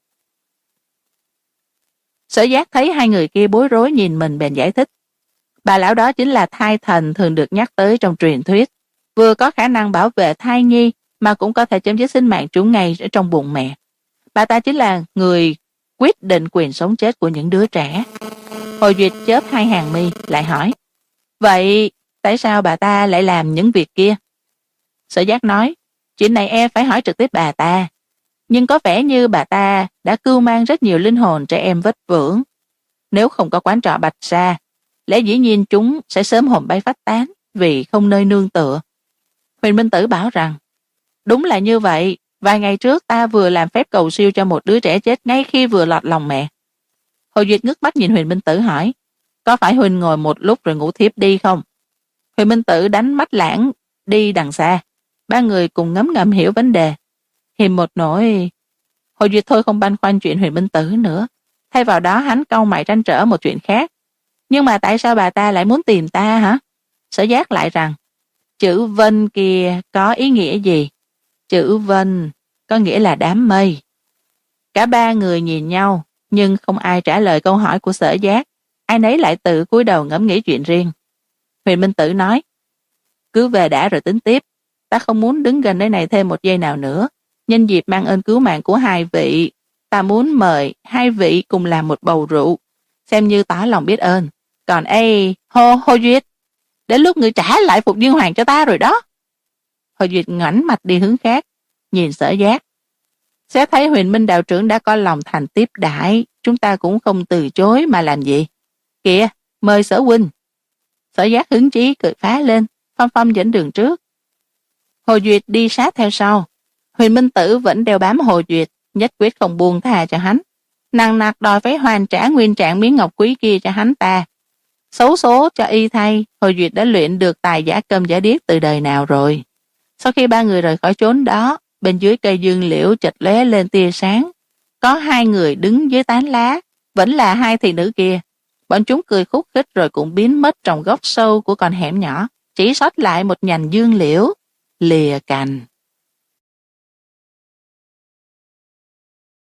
Sở Giác thấy hai người kia bối rối nhìn mình bèn giải thích. Bà lão đó chính là thai thần thường được nhắc tới trong truyền thuyết, vừa có khả năng bảo vệ thai nhi mà cũng có thể chấm dứt sinh mạng chúng ngay ở trong bụng mẹ. Bà ta chính là người quyết định quyền sống chết của những đứa trẻ. Hồ Duyệt chớp hai hàng mi lại hỏi, vậy tại sao bà ta lại làm những việc kia? Sở Giác nói, chuyện này em phải hỏi trực tiếp bà ta, nhưng có vẻ như bà ta đã cưu mang rất nhiều linh hồn trẻ em vất vưởng. Nếu không có quán trọ Bạch Sa, lẽ dĩ nhiên chúng sẽ sớm hồn bay phách tán vì không nơi nương tựa. Huyền Minh Tử bảo rằng, đúng là như vậy, vài ngày trước ta vừa làm phép cầu siêu cho một đứa trẻ chết ngay khi vừa lọt lòng mẹ. Hồ Duyệt ngước mắt nhìn Huyền Minh Tử hỏi, có phải Huỳnh ngồi một lúc rồi ngủ thiếp đi không? Huyền Minh Tử đánh mắt lãng đi đằng xa. Ba người cùng ngấm ngầm hiểu vấn đề. Hiềm một nỗi... Hồ Duyệt thôi không băn khoăn chuyện Huyền Minh Tử nữa. Thay vào đó hắn cau mày trăn trở một chuyện khác. Nhưng mà tại sao bà ta lại muốn tìm ta hả? Sở Giác lại rằng, chữ Vân kia có ý nghĩa gì? Chữ Vân có nghĩa là đám mây. Cả ba người nhìn nhau, nhưng không ai trả lời câu hỏi của Sở Giác. Ai nấy lại tự cúi đầu ngẫm nghĩ chuyện riêng. Huyền Minh Tử nói, cứ về đã rồi tính tiếp. Ta không muốn đứng gần nơi này thêm một giây nào nữa. Nhân dịp mang ơn cứu mạng của hai vị, ta muốn mời hai vị cùng làm một bầu rượu, xem như tỏ lòng biết ơn. Còn ê, Hồ, Hồ Duyệt, đến lúc người trả lại Phục Dương Hoàng cho ta rồi đó. Hồ Duyệt ngoảnh mặt đi hướng khác, nhìn Sở Giác. Sẽ thấy Huyền Minh đạo trưởng đã có lòng thành tiếp đãi, chúng ta cũng không từ chối mà làm gì. Kìa, mời Sở huynh. Sở Giác hứng chí cười phá lên, Phong Phong dẫn đường trước. Hồ Duyệt đi sát theo sau. Huyền Minh Tử vẫn đeo bám Hồ Duyệt, nhất quyết không buông tha cho hắn. Nằng nặc đòi phải hoàn trả nguyên trạng miếng ngọc quý kia cho hắn ta. Xấu số cho y thay, Hồ Duyệt đã luyện được tài giả câm giả điếc từ đời nào rồi. Sau khi ba người rời khỏi chốn đó, bên dưới cây dương liễu chợt lóe lên tia sáng. Có hai người đứng dưới tán lá, vẫn là hai thị nữ kia. Bọn chúng cười khúc khích rồi cũng biến mất trong góc sâu của con hẻm nhỏ, chỉ sót lại một nhành dương liễu, lìa cành.